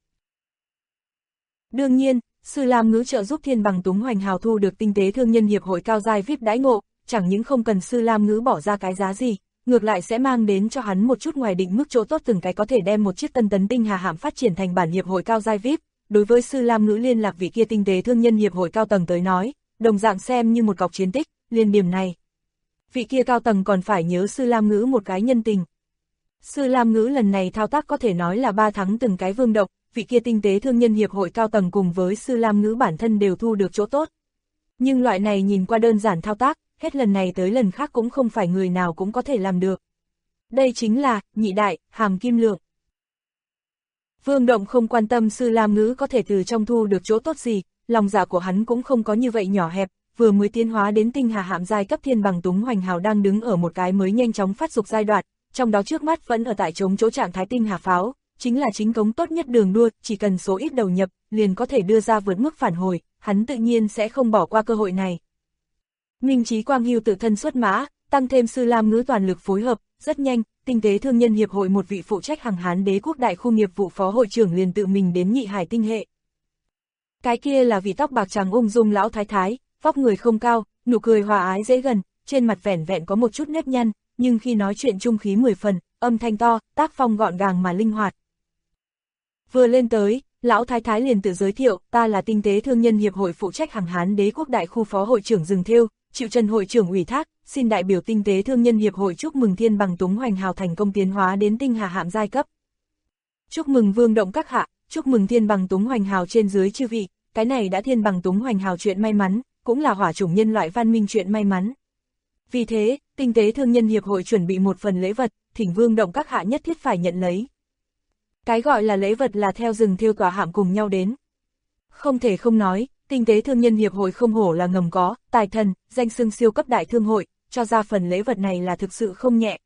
Đương nhiên, Sư Lam Ngữ trợ giúp Thiên Bằng Túng Hoành Hào thu được tinh tế thương nhân hiệp hội cao giai VIP đãi ngộ, chẳng những không cần Sư Lam Ngữ bỏ ra cái giá gì, ngược lại sẽ mang đến cho hắn một chút ngoài định mức chỗ tốt, từng cái có thể đem một chiếc tân tấn tinh hà hạm phát triển thành bản hiệp hội cao giai VIP. Đối với Sư Lam Ngữ liên lạc vị kia tinh tế thương nhân hiệp hội cao tầng tới nói, đồng dạng xem như một cọc chiến tích, liền điểm này. Vị kia cao tầng còn phải nhớ Sư Lam Ngữ một cái nhân tình. Sư Lam Ngữ lần này thao tác có thể nói là 3 thắng từng cái vương độc, vị kia tinh tế thương nhân hiệp hội cao tầng cùng với Sư Lam Ngữ bản thân đều thu được chỗ tốt. Nhưng loại này nhìn qua đơn giản thao tác, hết lần này tới lần khác cũng không phải người nào cũng có thể làm được. Đây chính là nhị đại, hàm kim lượng. Vương Động không quan tâm Sư Lam Ngữ có thể từ trong thu được chỗ tốt gì, lòng dạ của hắn cũng không có như vậy nhỏ hẹp, vừa mới tiến hóa đến tinh hà hạm giai cấp Thiên Bằng Túng Hoành Hào đang đứng ở một cái mới nhanh chóng phát dục giai đoạn, trong đó trước mắt vẫn ở tại chống chỗ trạng thái tinh hà pháo, chính là chính cống tốt nhất đường đua, chỉ cần số ít đầu nhập, liền có thể đưa ra vượt mức phản hồi, hắn tự nhiên sẽ không bỏ qua cơ hội này. Minh Chí Quang Hưu tự thân xuất mã, tăng thêm Sư Lam Ngữ toàn lực phối hợp, rất nhanh, tinh tế thương nhân hiệp hội một vị phụ trách hàng Hán Đế quốc đại khu nghiệp vụ phó hội trưởng liền tự mình đến Nhị Hải tinh hệ. Cái kia là vị tóc bạc trắng ung dung lão thái thái, vóc người không cao, nụ cười hòa ái dễ gần, trên mặt vẻn vẹn có một chút nếp nhăn, nhưng khi nói chuyện trung khí 10 phần, âm thanh to, tác phong gọn gàng mà linh hoạt. Vừa lên tới, lão thái thái liền tự giới thiệu, ta là tinh tế thương nhân hiệp hội phụ trách hàng Hán Đế quốc đại khu phó hội trưởng Rừng Thêu, chịu Trần hội trưởng ủy thác, xin đại biểu tinh tế thương nhân hiệp hội chúc mừng Thiên Bằng Túng Hoành Hào thành công tiến hóa đến tinh hà hạm giai cấp. Chúc mừng Vương Động các hạ, chúc mừng Thiên Bằng Túng Hoành Hào trên dưới chư vị, cái này đã Thiên Bằng Túng Hoành Hào chuyện may mắn, cũng là hỏa chủng nhân loại văn minh chuyện may mắn. Vì thế, tinh tế thương nhân hiệp hội chuẩn bị một phần lễ vật, thỉnh Vương Động các hạ nhất thiết phải nhận lấy. Cái gọi là lễ vật là theo Rừng Thêu tòa hạm cùng nhau đến. Không thể không nói, tinh tế thương nhân hiệp hội không hổ là ngầm có, tài thần, danh xưng siêu cấp đại thương hội, cho ra phần lễ vật này là thực sự không nhẹ.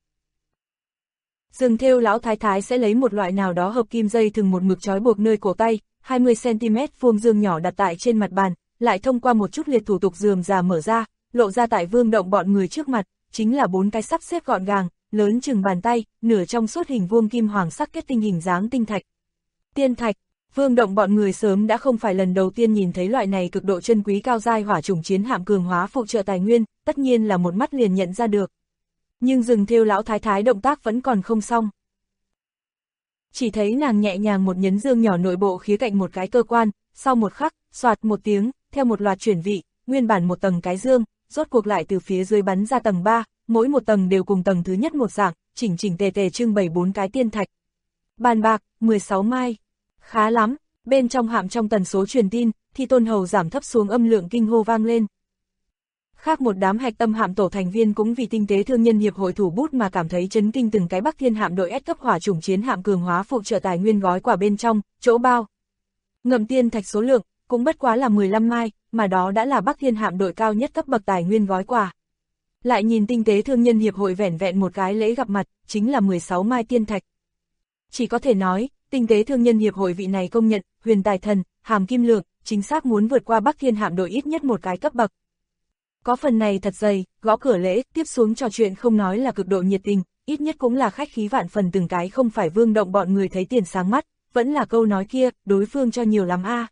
Rừng Thêu lão thái thái sẽ lấy một loại nào đó hợp kim dây thừng một mực trói buộc nơi cổ tay, 20cm vuông dương nhỏ đặt tại trên mặt bàn, lại thông qua một chút liệt thủ tục rườm rà mở ra, lộ ra tại Vương Động bọn người trước mặt, chính là 4 cái sắp xếp gọn gàng, lớn chừng bàn tay, nửa trong suốt hình vuông kim hoàng sắc kết tinh hình dáng tinh thạch. Tiên thạch. Vương Động bọn người sớm đã không phải lần đầu tiên nhìn thấy loại này cực độ chân quý cao giai hỏa chủng chiến hạm cường hóa phụ trợ tài nguyên, tất nhiên là một mắt liền nhận ra được. Nhưng Rừng Thêu lão thái thái động tác vẫn còn không xong. Chỉ thấy nàng nhẹ nhàng một nhấn dương nhỏ nội bộ khía cạnh một cái cơ quan, sau một khắc, xoạt một tiếng, theo một loạt chuyển vị, nguyên bản một tầng cái dương, rốt cuộc lại từ phía dưới bắn ra tầng 3, mỗi một tầng đều cùng tầng thứ nhất một dạng, chỉnh chỉnh tề tề trưng bày 4 cái tiên thạch. Bàn bạc, 16 mai. Khá lắm, bên trong hạm trong tần số truyền tin, thì Tôn Hầu giảm thấp xuống âm lượng kinh hô vang lên. Khác một đám hạch tâm hạm tổ thành viên cũng vì tinh tế thương nhân hiệp hội thủ bút mà cảm thấy chấn kinh, từng cái Bắc Thiên hạm đội S cấp hỏa chủng chiến hạm cường hóa phụ trợ tài nguyên gói quả bên trong, chỗ bao. Ngầm tiên thạch số lượng, cũng bất quá là 15 mai, mà đó đã là Bắc Thiên hạm đội cao nhất cấp bậc tài nguyên gói quả. Lại nhìn tinh tế thương nhân hiệp hội vẻn vẹn một cái lễ gặp mặt, chính là 16 mai tiên thạch. Chỉ có thể nói, tinh tế thương nhân hiệp hội vị này công nhận, huyền tài thần, hàm kim lượng, chính xác muốn vượt qua Bắc Thiên hạm đội ít nhất một cái cấp bậc. Có phần này thật dày, gõ cửa lễ, tiếp xuống trò chuyện không nói là cực độ nhiệt tình, ít nhất cũng là khách khí vạn phần, từng cái không phải Vương Động bọn người thấy tiền sáng mắt, vẫn là câu nói kia, đối phương cho nhiều lắm a.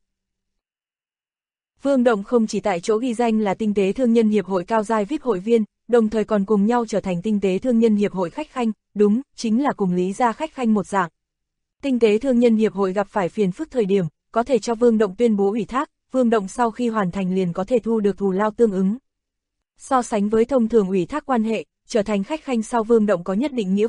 Vương Động không chỉ tại chỗ ghi danh là tinh tế thương nhân hiệp hội cao giai VIP hội viên, đồng thời còn cùng nhau trở thành tinh tế thương nhân hiệp hội khách khanh, đúng, chính là cùng Lý gia khách khanh một dạng. Tinh tế thương nhân hiệp hội gặp phải phiền phức thời điểm, có thể cho Vương Động tuyên bố ủy thác, Vương Động sau khi hoàn thành liền có thể thu được thù lao tương ứng. So sánh với thông thường ủy thác quan hệ, trở thành khách khanh sau Vương Động có nhất định nghĩa vụ,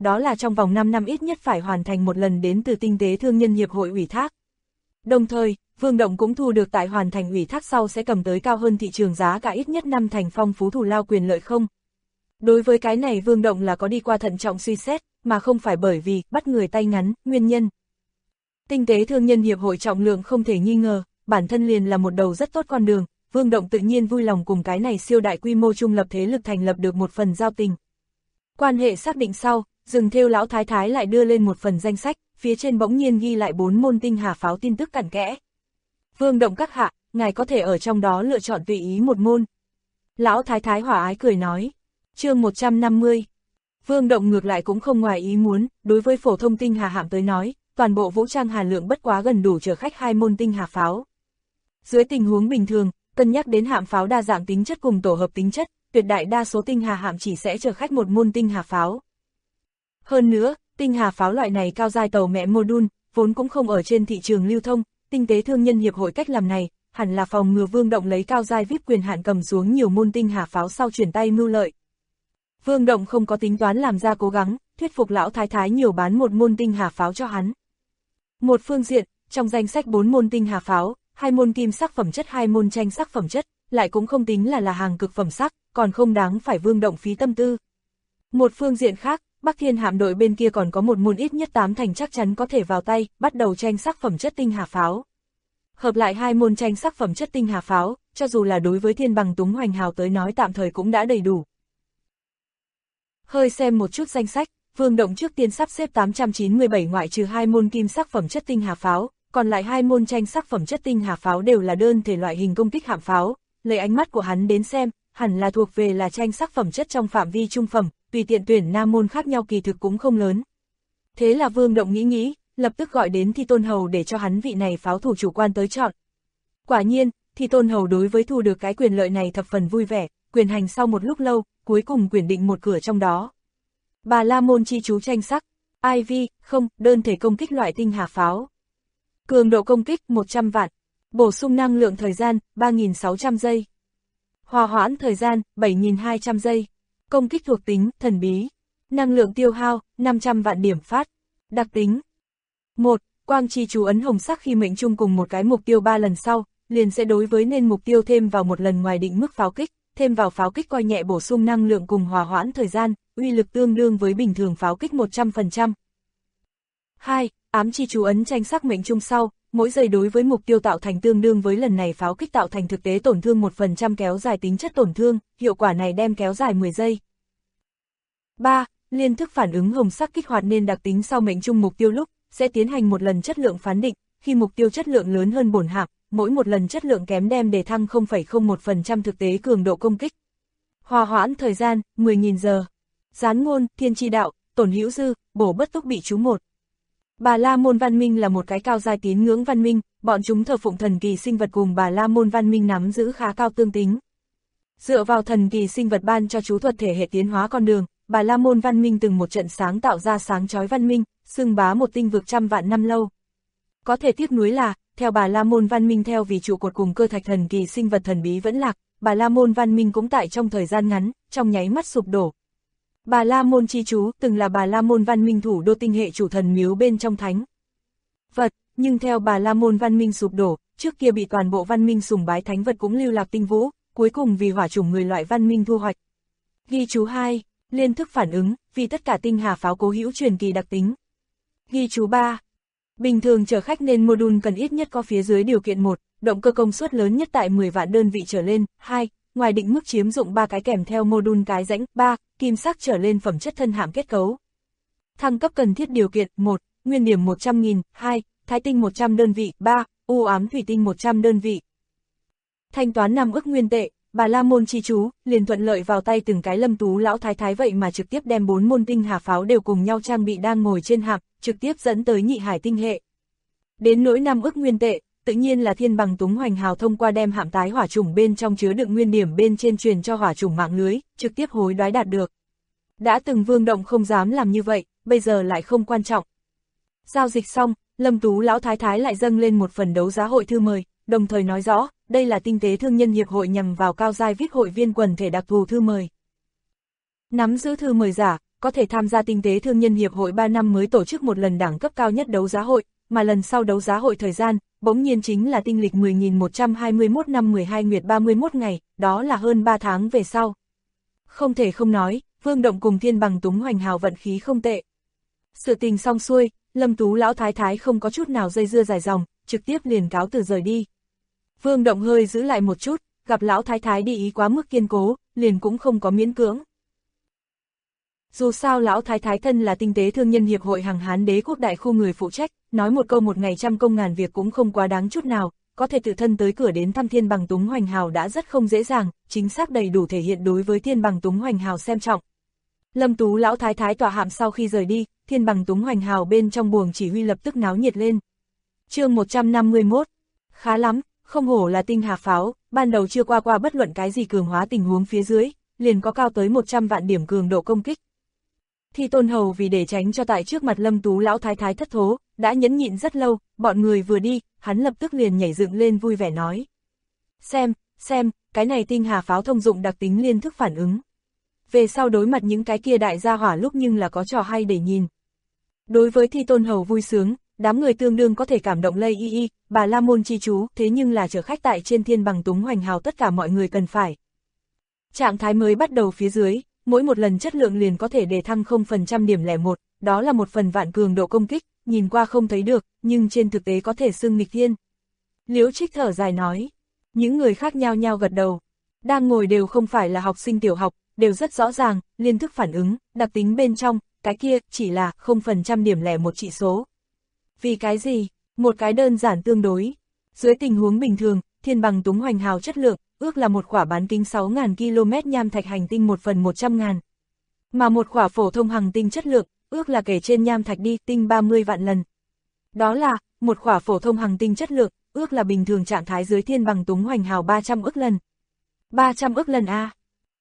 đó là trong vòng 5 năm ít nhất phải hoàn thành một lần đến từ Tinh tế Thương nhân Hiệp hội ủy thác. Đồng thời, Vương Động cũng thu được tại hoàn thành ủy thác sau sẽ cầm tới cao hơn thị trường giá cả ít nhất 5 thành phong phú thù lao quyền lợi không. Đối với cái này Vương Động là có đi qua thận trọng suy xét, mà không phải bởi vì bắt người tay ngắn, nguyên nhân. Tinh tế Thương nhân Hiệp hội trọng lượng không thể nghi ngờ, bản thân liền là một đầu rất tốt con đường, Vương Động tự nhiên vui lòng cùng cái này siêu đại quy mô trung lập thế lực thành lập được một phần giao tình. Quan hệ xác định sau, Rừng Thêu lão thái thái lại đưa lên một phần danh sách, phía trên bỗng nhiên ghi lại 4 môn tinh hà pháo tin tức cặn kẽ. Vương Động các hạ, ngài có thể ở trong đó lựa chọn tùy ý một môn. Lão thái thái hòa ái cười nói. Chương 150. Vương Động ngược lại cũng không ngoài ý muốn, đối với phổ thông tinh hà hạm tới nói, toàn bộ vũ trang hàm lượng bất quá gần đủ chở khách 2 môn tinh hà pháo. Dưới tình huống bình thường, cân nhắc đến hạm pháo đa dạng tính chất cùng tổ hợp tính chất, tuyệt đại đa số tinh hà hạm chỉ sẽ chở khách một môn tinh hà pháo. Hơn nữa, tinh hà pháo loại này cao giai tàu mẹ module, vốn cũng không ở trên thị trường lưu thông, Tinh tế Thương nhân Hiệp hội cách làm này, hẳn là phòng ngừa Vương Động lấy cao giai VIP quyền hạn cầm xuống nhiều môn tinh hà pháo sau chuyển tay mưu lợi. Vương Động không có tính toán làm ra cố gắng, thuyết phục lão thái thái nhiều bán một môn tinh hà pháo cho hắn. Một phương diện, trong danh sách 4 môn tinh hà pháo, 2 môn kim sắc phẩm chất 2 môn tranh sắc phẩm chất, lại cũng không tính là hàng cực phẩm sắc, còn không đáng phải Vương Động phí tâm tư. Một phương diện khác, Bắc Thiên hạm đội bên kia còn có một môn ít nhất 8 thành chắc chắn có thể vào tay, bắt đầu tranh sắc phẩm chất tinh hà pháo. Hợp lại 2 môn tranh sắc phẩm chất tinh hà pháo, cho dù là đối với Thiên Bằng Túng Hoành Hào tới nói tạm thời cũng đã đầy đủ. Hơi xem một chút danh sách, Vương Động trước tiên sắp xếp 897 ngoại trừ 2 môn kim sắc phẩm chất tinh hà pháo, còn lại 2 môn tranh sắc phẩm chất tinh hà pháo đều là đơn thể loại hình công kích hạm pháo, lấy ánh mắt của hắn đến xem, hẳn là thuộc về là tranh sắc phẩm chất trong phạm vi trung phẩm, tùy tiện tuyển nam môn khác nhau kỳ thực cũng không lớn. Thế là Vương Động nghĩ, lập tức gọi đến Thi Tôn Hầu để cho hắn vị này pháo thủ chủ quan tới chọn. Quả nhiên, Thi Tôn Hầu đối với thu được cái quyền lợi này thập phần vui vẻ, quyền hành sau một lúc lâu, cuối cùng quyền định một cửa trong đó. Bà La Môn chi chú tranh sắc, IV, không, đơn thể công kích loại tinh hà pháo. Cường độ công kích 100 vạn, bổ sung năng lượng thời gian 3.600 giây. Hòa hoãn thời gian 7.200 giây. Công kích thuộc tính thần bí. Năng lượng tiêu hao 500 vạn điểm phát. Đặc tính 1. Quang chi chú ấn hồng sắc khi mệnh chung cùng một cái mục tiêu 3 lần sau, liền sẽ đối với nên mục tiêu thêm vào một lần ngoài định mức pháo kích, thêm vào pháo kích coi nhẹ bổ sung năng lượng cùng hòa hoãn thời gian, uy lực tương đương với bình thường pháo kích 100%. 2. Ám chi chú ấn tranh sắc mệnh chung sau, mỗi giây đối với mục tiêu tạo thành tương đương với lần này pháo kích tạo thành thực tế tổn thương 1% kéo dài tính chất tổn thương, hiệu quả này đem kéo dài 10 giây. 3. Liên thức phản ứng hồng sắc kích hoạt nên đặc tính sau mệnh chung mục tiêu lúc, sẽ tiến hành một lần chất lượng phán định, khi mục tiêu chất lượng lớn hơn bổn hạm, mỗi một lần chất lượng kém đem đề thăng 0,01% thực tế cường độ công kích. Hòa hoãn thời gian, 10.000 giờ. Gián ngôn, thiên chi đạo, tổn hữu dư, bổ bất túc bị chú 1. Bà La Môn văn minh là một cái cao giai tín ngưỡng văn minh, bọn chúng thờ phụng thần kỳ sinh vật cùng Bà La Môn văn minh nắm giữ khá cao tương tính. Dựa vào thần kỳ sinh vật ban cho chú thuật thể hệ tiến hóa con đường, Bà La Môn văn minh từng một trận sáng tạo ra sáng chói văn minh, xưng bá một tinh vực 100 vạn năm lâu. Có thể tiếc nuối là, theo Bà La Môn văn minh theo vì trụ cột cùng cơ thạch thần kỳ sinh vật thần bí vẫn lạc, Bà La Môn văn minh cũng tại trong thời gian ngắn, trong nháy mắt sụp đổ. Bà La Môn chi chú từng là Bà La Môn văn minh thủ đô tinh hệ chủ thần miếu bên trong thánh vật, nhưng theo Bà La Môn văn minh sụp đổ, trước kia bị toàn bộ văn minh sùng bái thánh vật cũng lưu lạc tinh vũ, cuối cùng vì hỏa chủng người loại văn minh thu hoạch. Ghi chú 2, liên thức phản ứng, vì tất cả tinh hà pháo cố hữu truyền kỳ đặc tính. Ghi chú 3, bình thường chở khách nên module cần ít nhất có phía dưới điều kiện 1, động cơ công suất lớn nhất tại 10 vạn đơn vị trở lên, 2, ngoài định mức chiếm dụng 3 cái kèm theo module cái rãnh, 3, kim sắc trở lên phẩm chất thân hạm kết cấu. Thăng cấp cần thiết điều kiện, 1, nguyên điểm 100.000, 2, thái tinh 100 đơn vị, 3, u ám thủy tinh 100 đơn vị. Thanh toán 5 ức nguyên tệ, Bà La Môn chi chú, liền thuận lợi vào tay từng cái Lâm Tú lão thái thái vậy mà trực tiếp đem 4 môn tinh hà pháo đều cùng nhau trang bị đang ngồi trên hạm, trực tiếp dẫn tới nhị hải tinh hệ. Đến nỗi 5 ức nguyên tệ, tự nhiên là Thiên Bằng Túng Hoành Hào thông qua đem hạm tái hỏa chủng bên trong chứa đựng nguyên điểm bên trên truyền cho hỏa chủng mạng lưới, trực tiếp hối đoái đạt được. Đã từng Vương Động không dám làm như vậy, bây giờ lại không quan trọng. Giao dịch xong, Lâm Tú lão thái thái lại dâng lên một phần đấu giá hội thư mời, đồng thời nói rõ, đây là Tinh tế Thương nhân Hiệp hội nhằm vào cao giai VIP hội viên quần thể đặc thù thư mời. Nắm giữ thư mời giả, có thể tham gia Tinh tế Thương nhân Hiệp hội 3 năm mới tổ chức một lần đẳng cấp cao nhất đấu giá hội, mà lần sau đấu giá hội thời gian, bỗng nhiên chính là tinh lịch 10.121 năm 12 nguyệt 31 ngày, đó là hơn 3 tháng về sau. Không thể không nói, Vương Động cùng Thiên Bằng Túng Hoành Hào vận khí không tệ. Sự tình xong xuôi, Lâm Tú lão thái thái không có chút nào dây dưa dài dòng, trực tiếp liền cáo từ rời đi. Vương Động hơi giữ lại một chút, gặp lão thái thái đi ý quá mức kiên cố, liền cũng không có miễn cưỡng. Dù sao lão thái thái thân là Tinh tế Thương nhân Hiệp hội Hàng Hán Đế quốc đại khu người phụ trách, nói một câu một ngày trăm công ngàn việc cũng không quá đáng chút nào, có thể tự thân tới cửa đến thăm Thiên Bằng Túng Hoành Hào đã rất không dễ dàng, chính xác đầy đủ thể hiện đối với Thiên Bằng Túng Hoành Hào xem trọng. Lâm Tú lão thái thái tọa hạm sau khi rời đi, Thiên Bằng Túng Hoành Hào bên trong buồng chỉ huy lập tức náo nhiệt lên. Chương 151. Khá lắm, không hổ là tinh hà pháo, ban đầu chưa qua bất luận cái gì cường hóa tình huống phía dưới, liền có cao tới 100 vạn điểm cường độ công kích. Thi Tôn Hầu vì để tránh cho tại trước mặt Lâm Tú lão thái thái thất thố, đã nhẫn nhịn rất lâu, bọn người vừa đi, hắn lập tức liền nhảy dựng lên vui vẻ nói. Xem, cái này tinh hà pháo thông dụng đặc tính liên thức phản ứng. Về sau đối mặt những cái kia đại gia hỏa lúc nhưng là có trò hay để nhìn. Đối với Thi Tôn Hầu vui sướng, đám người tương đương có thể cảm động lây y, bà La Môn chi chú, thế nhưng là chở khách tại trên Thiên Bằng Túng Hoành Hào tất cả mọi người cần phải. Trạng thái mới bắt đầu phía dưới, mỗi một lần chất lượng liền có thể đề thăng 0% điểm 01, đó là 1 phần vạn cường độ công kích, nhìn qua không thấy được, nhưng trên thực tế có thể xưng nghịch thiên. Liễu Trích thở dài nói, những người khác nhao nhao gật đầu, đang ngồi đều không phải là học sinh tiểu học, đều rất rõ ràng, liên thức phản ứng, đặc tính bên trong, cái kia chỉ là 0% điểm 01 trị số. Vì cái gì? Một cái đơn giản tương đối. Dưới tình huống bình thường, Thiên Bằng Túng Hoành Hào chất lượng, ước là một quả bán kính 6.000 km nham thạch hành tinh 1 phần 100.000. Mà một quả phổ thông hành tinh chất lượng, ước là kể trên nham thạch đi tinh 30 vạn lần. Đó là, một quả phổ thông hành tinh chất lượng, ước là bình thường trạng thái dưới Thiên Bằng Túng Hoành Hào 300 ức lần. 300 ức lần A.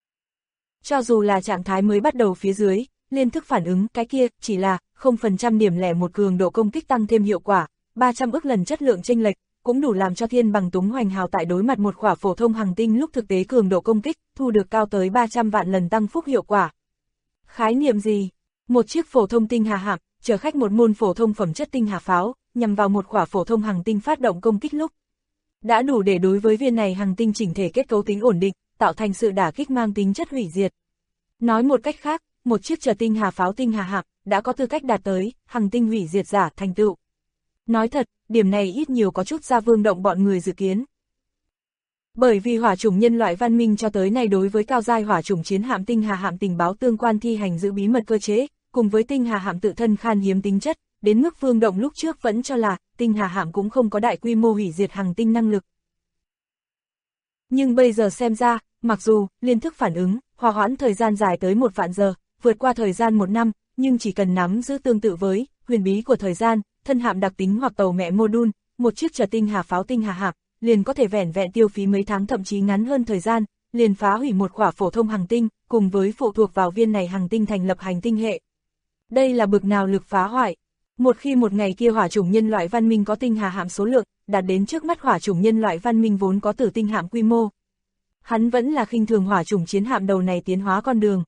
Cho dù là trạng thái mới bắt đầu phía dưới, liên thức phản ứng cái kia chỉ là 0% điểm 01 cường độ công kích tăng thêm hiệu quả, 300 ức lần chất lượng chênh lệch, cũng đủ làm cho Thiên Bằng Túng Hoành Hào tại đối mặt một quả phổ thông hành tinh lúc thực tế cường độ công kích, thu được cao tới 300 vạn lần tăng phúc hiệu quả. Khái niệm gì? Một chiếc phổ thông tinh hà hạm, chở khách một môn phổ thông phẩm chất tinh hà pháo, nhằm vào một quả phổ thông hành tinh phát động công kích lúc. Đã đủ để đối với viên này hành tinh chỉnh thể kết cấu tính ổn định, tạo thành sự đả kích mang tính chất hủy diệt. Nói một cách khác, một chiếc chở tinh hà pháo tinh hà hạm, đã có tư cách đạt tới, hành tinh hủy diệt giả thành tựu. Nói thật, điểm này ít nhiều có chút ra Vương Động bọn người dự kiến. Bởi vì hỏa chủng nhân loại văn minh cho tới nay đối với cao giai hỏa chủng chiến hạm tinh hà hạm tình báo tương quan thi hành giữ bí mật cơ chế, cùng với tinh hà hạm tự thân khan hiếm tính chất, đến mức Vương Động lúc trước vẫn cho là tinh hà hạm cũng không có đại quy mô hủy diệt hành tinh năng lực. Nhưng bây giờ xem ra, mặc dù liên thức phản ứng, hòa hoãn thời gian dài tới 1 vạn giờ, vượt qua thời gian 1 năm, nhưng chỉ cần nắm giữ tương tự với huyền bí của thời gian, thân hạm đặc tính hoặc tàu mẹ mô-đun, một chiếc chở tinh hà pháo tinh hà hạm, liền có thể vẻn vẹn tiêu phí mấy tháng thậm chí ngắn hơn thời gian, liền phá hủy một quả phổ thông hành tinh, cùng với phụ thuộc vào viên này hành tinh thành lập hành tinh hệ. Đây là bực nào lực phá hoại. Một khi một ngày kia hỏa chủng nhân loại văn minh có tinh hà hạm số lượng, đạt đến trước mắt hỏa chủng nhân loại văn minh vốn có tử tinh hạm quy mô. Hắn vẫn là khinh thường hỏa chủng chiến hạm đầu này tiến hóa con đường.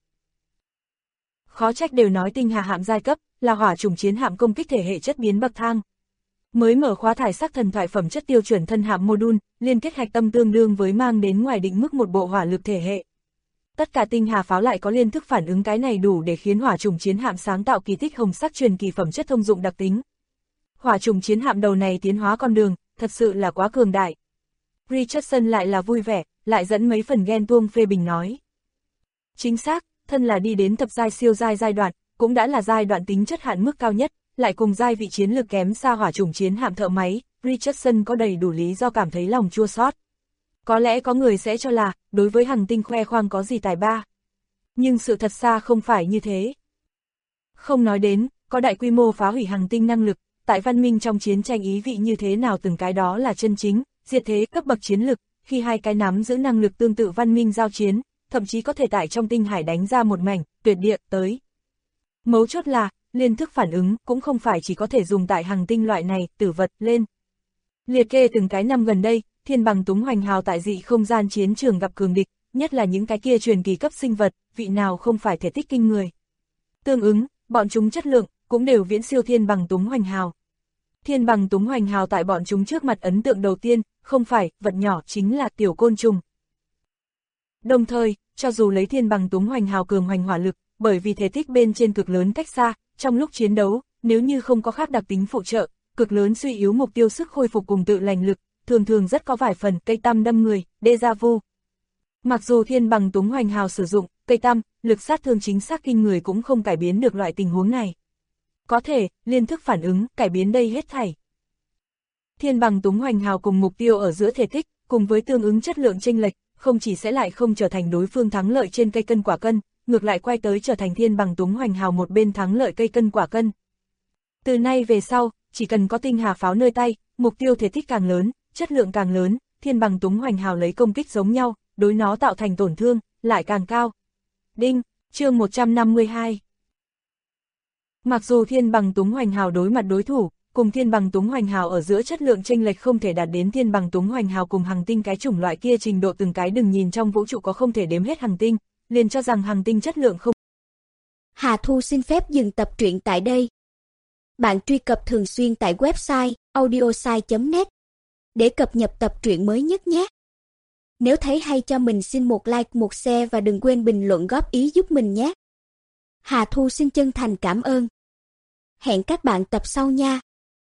Khó trách đều nói tinh hà hạm giai cấp, là hỏa chủng chiến hạm công kích thể hệ chất biến bậc thang. Mới mở khóa thải sắc thần thoại phẩm chất tiêu chuẩn thân hạm mô-đun, liên kết hạch tâm tương đương với mang đến ngoài định mức một bộ hỏa lực thể hệ. Tất cả tinh hà pháo lại có liên thức phản ứng, cái này đủ để khiến hỏa chủng chiến hạm sáng tạo kỳ tích hồng sắc truyền kỳ phẩm chất thông dụng đặc tính. Hỏa chủng chiến hạm đầu này tiến hóa con đường, thật sự là quá cường đại. Richardson lại là vui vẻ, lại dẫn mấy phần ghen tuông phê bình nói. Chính xác, thân là đi đến thập giai siêu giai giai đoạn, cũng đã là giai đoạn tính chất hạn mức cao nhất, lại cùng giai vị chiến lược kém xa hỏa chủng chiến hạm thợ máy, Richardson có đầy đủ lý do cảm thấy lòng chua xót. Có lẽ có người sẽ cho là, đối với hành tinh khoe khoang có gì tài ba. Nhưng sự thật xa không phải như thế. Không nói đến, có đại quy mô phá hủy hành tinh năng lực, tại văn minh trong chiến tranh ý vị như thế nào từng cái đó là chân chính, diệt thế cấp bậc chiến lực, khi hai cái nắm giữ năng lực tương tự văn minh giao chiến, thậm chí có thể tại trong tinh hải đánh ra một mảnh, tuyệt địa, tới. Mấu chốt là, liên thức phản ứng cũng không phải chỉ có thể dùng tại hành tinh loại này, tử vật, lên. Liệt kê từng cái năm gần đây, Thiên Bằng Túng Hoành Hào tại dị không gian chiến trường gặp cường địch, nhất là những cái kia truyền kỳ cấp sinh vật, vị nào không phải thể tích kinh người. Tương ứng, bọn chúng chất lượng cũng đều viễn siêu Thiên Bằng Túng Hoành Hào. Thiên Bằng Túng Hoành Hào tại bọn chúng trước mặt ấn tượng đầu tiên, không phải vật nhỏ chính là tiểu côn trùng. Đồng thời, cho dù lấy Thiên Bằng Túng Hoành Hào cường hoành hỏa lực, bởi vì thể tích bên trên cực lớn cách xa, trong lúc chiến đấu, nếu như không có khác đặc tính phụ trợ, cực lớn suy yếu mục tiêu sức khôi phục cùng tự lành lực, thường thường rất có vài phần cây tăm đâm người, déjà vu. Mặc dù Thiên Bằng Túng Hoành Hào sử dụng cây tăm, lực sát thương chính xác kinh người cũng không cải biến được loại tình huống này. Có thể, liên thức phản ứng, cải biến đây hết thảy. Thiên Bằng Túng Hoành Hào cùng mục tiêu ở giữa thể tích, cùng với tương ứng chất lượng chênh lệch, không chỉ sẽ lại không trở thành đối phương thắng lợi trên cây cân quả cân, ngược lại quay tới trở thành Thiên Bằng Túng Hoành Hào một bên thắng lợi cây cân quả cân. Từ nay về sau, chỉ cần có tinh hà pháo nơi tay, mục tiêu thể tích càng lớn, chất lượng càng lớn, Thiên Bằng Túng Hoành Hào lấy công kích giống nhau, đối nó tạo thành tổn thương, lại càng cao. Đinh, chương 152. Mặc dù Thiên Bằng Túng Hoành Hào đối mặt đối thủ, cùng Thiên Bằng Túng Hoành Hào ở giữa chất lượng chênh lệch không thể đạt đến Thiên Bằng Túng Hoành Hào cùng Hằng Tinh cái chủng loại kia trình độ, từng cái đừng nhìn trong vũ trụ có không thể đếm hết Hằng Tinh, liền cho rằng Hằng Tinh chất lượng không.
Hà Thu xin phép dừng tập truyện tại đây. Bạn truy cập thường xuyên tại website audiosai.net để cập nhật tập truyện mới nhất nhé. Nếu thấy hay cho mình xin một like, một share và đừng quên bình luận góp ý giúp mình nhé. Hà Thu xin chân thành cảm ơn. Hẹn các bạn tập sau nha.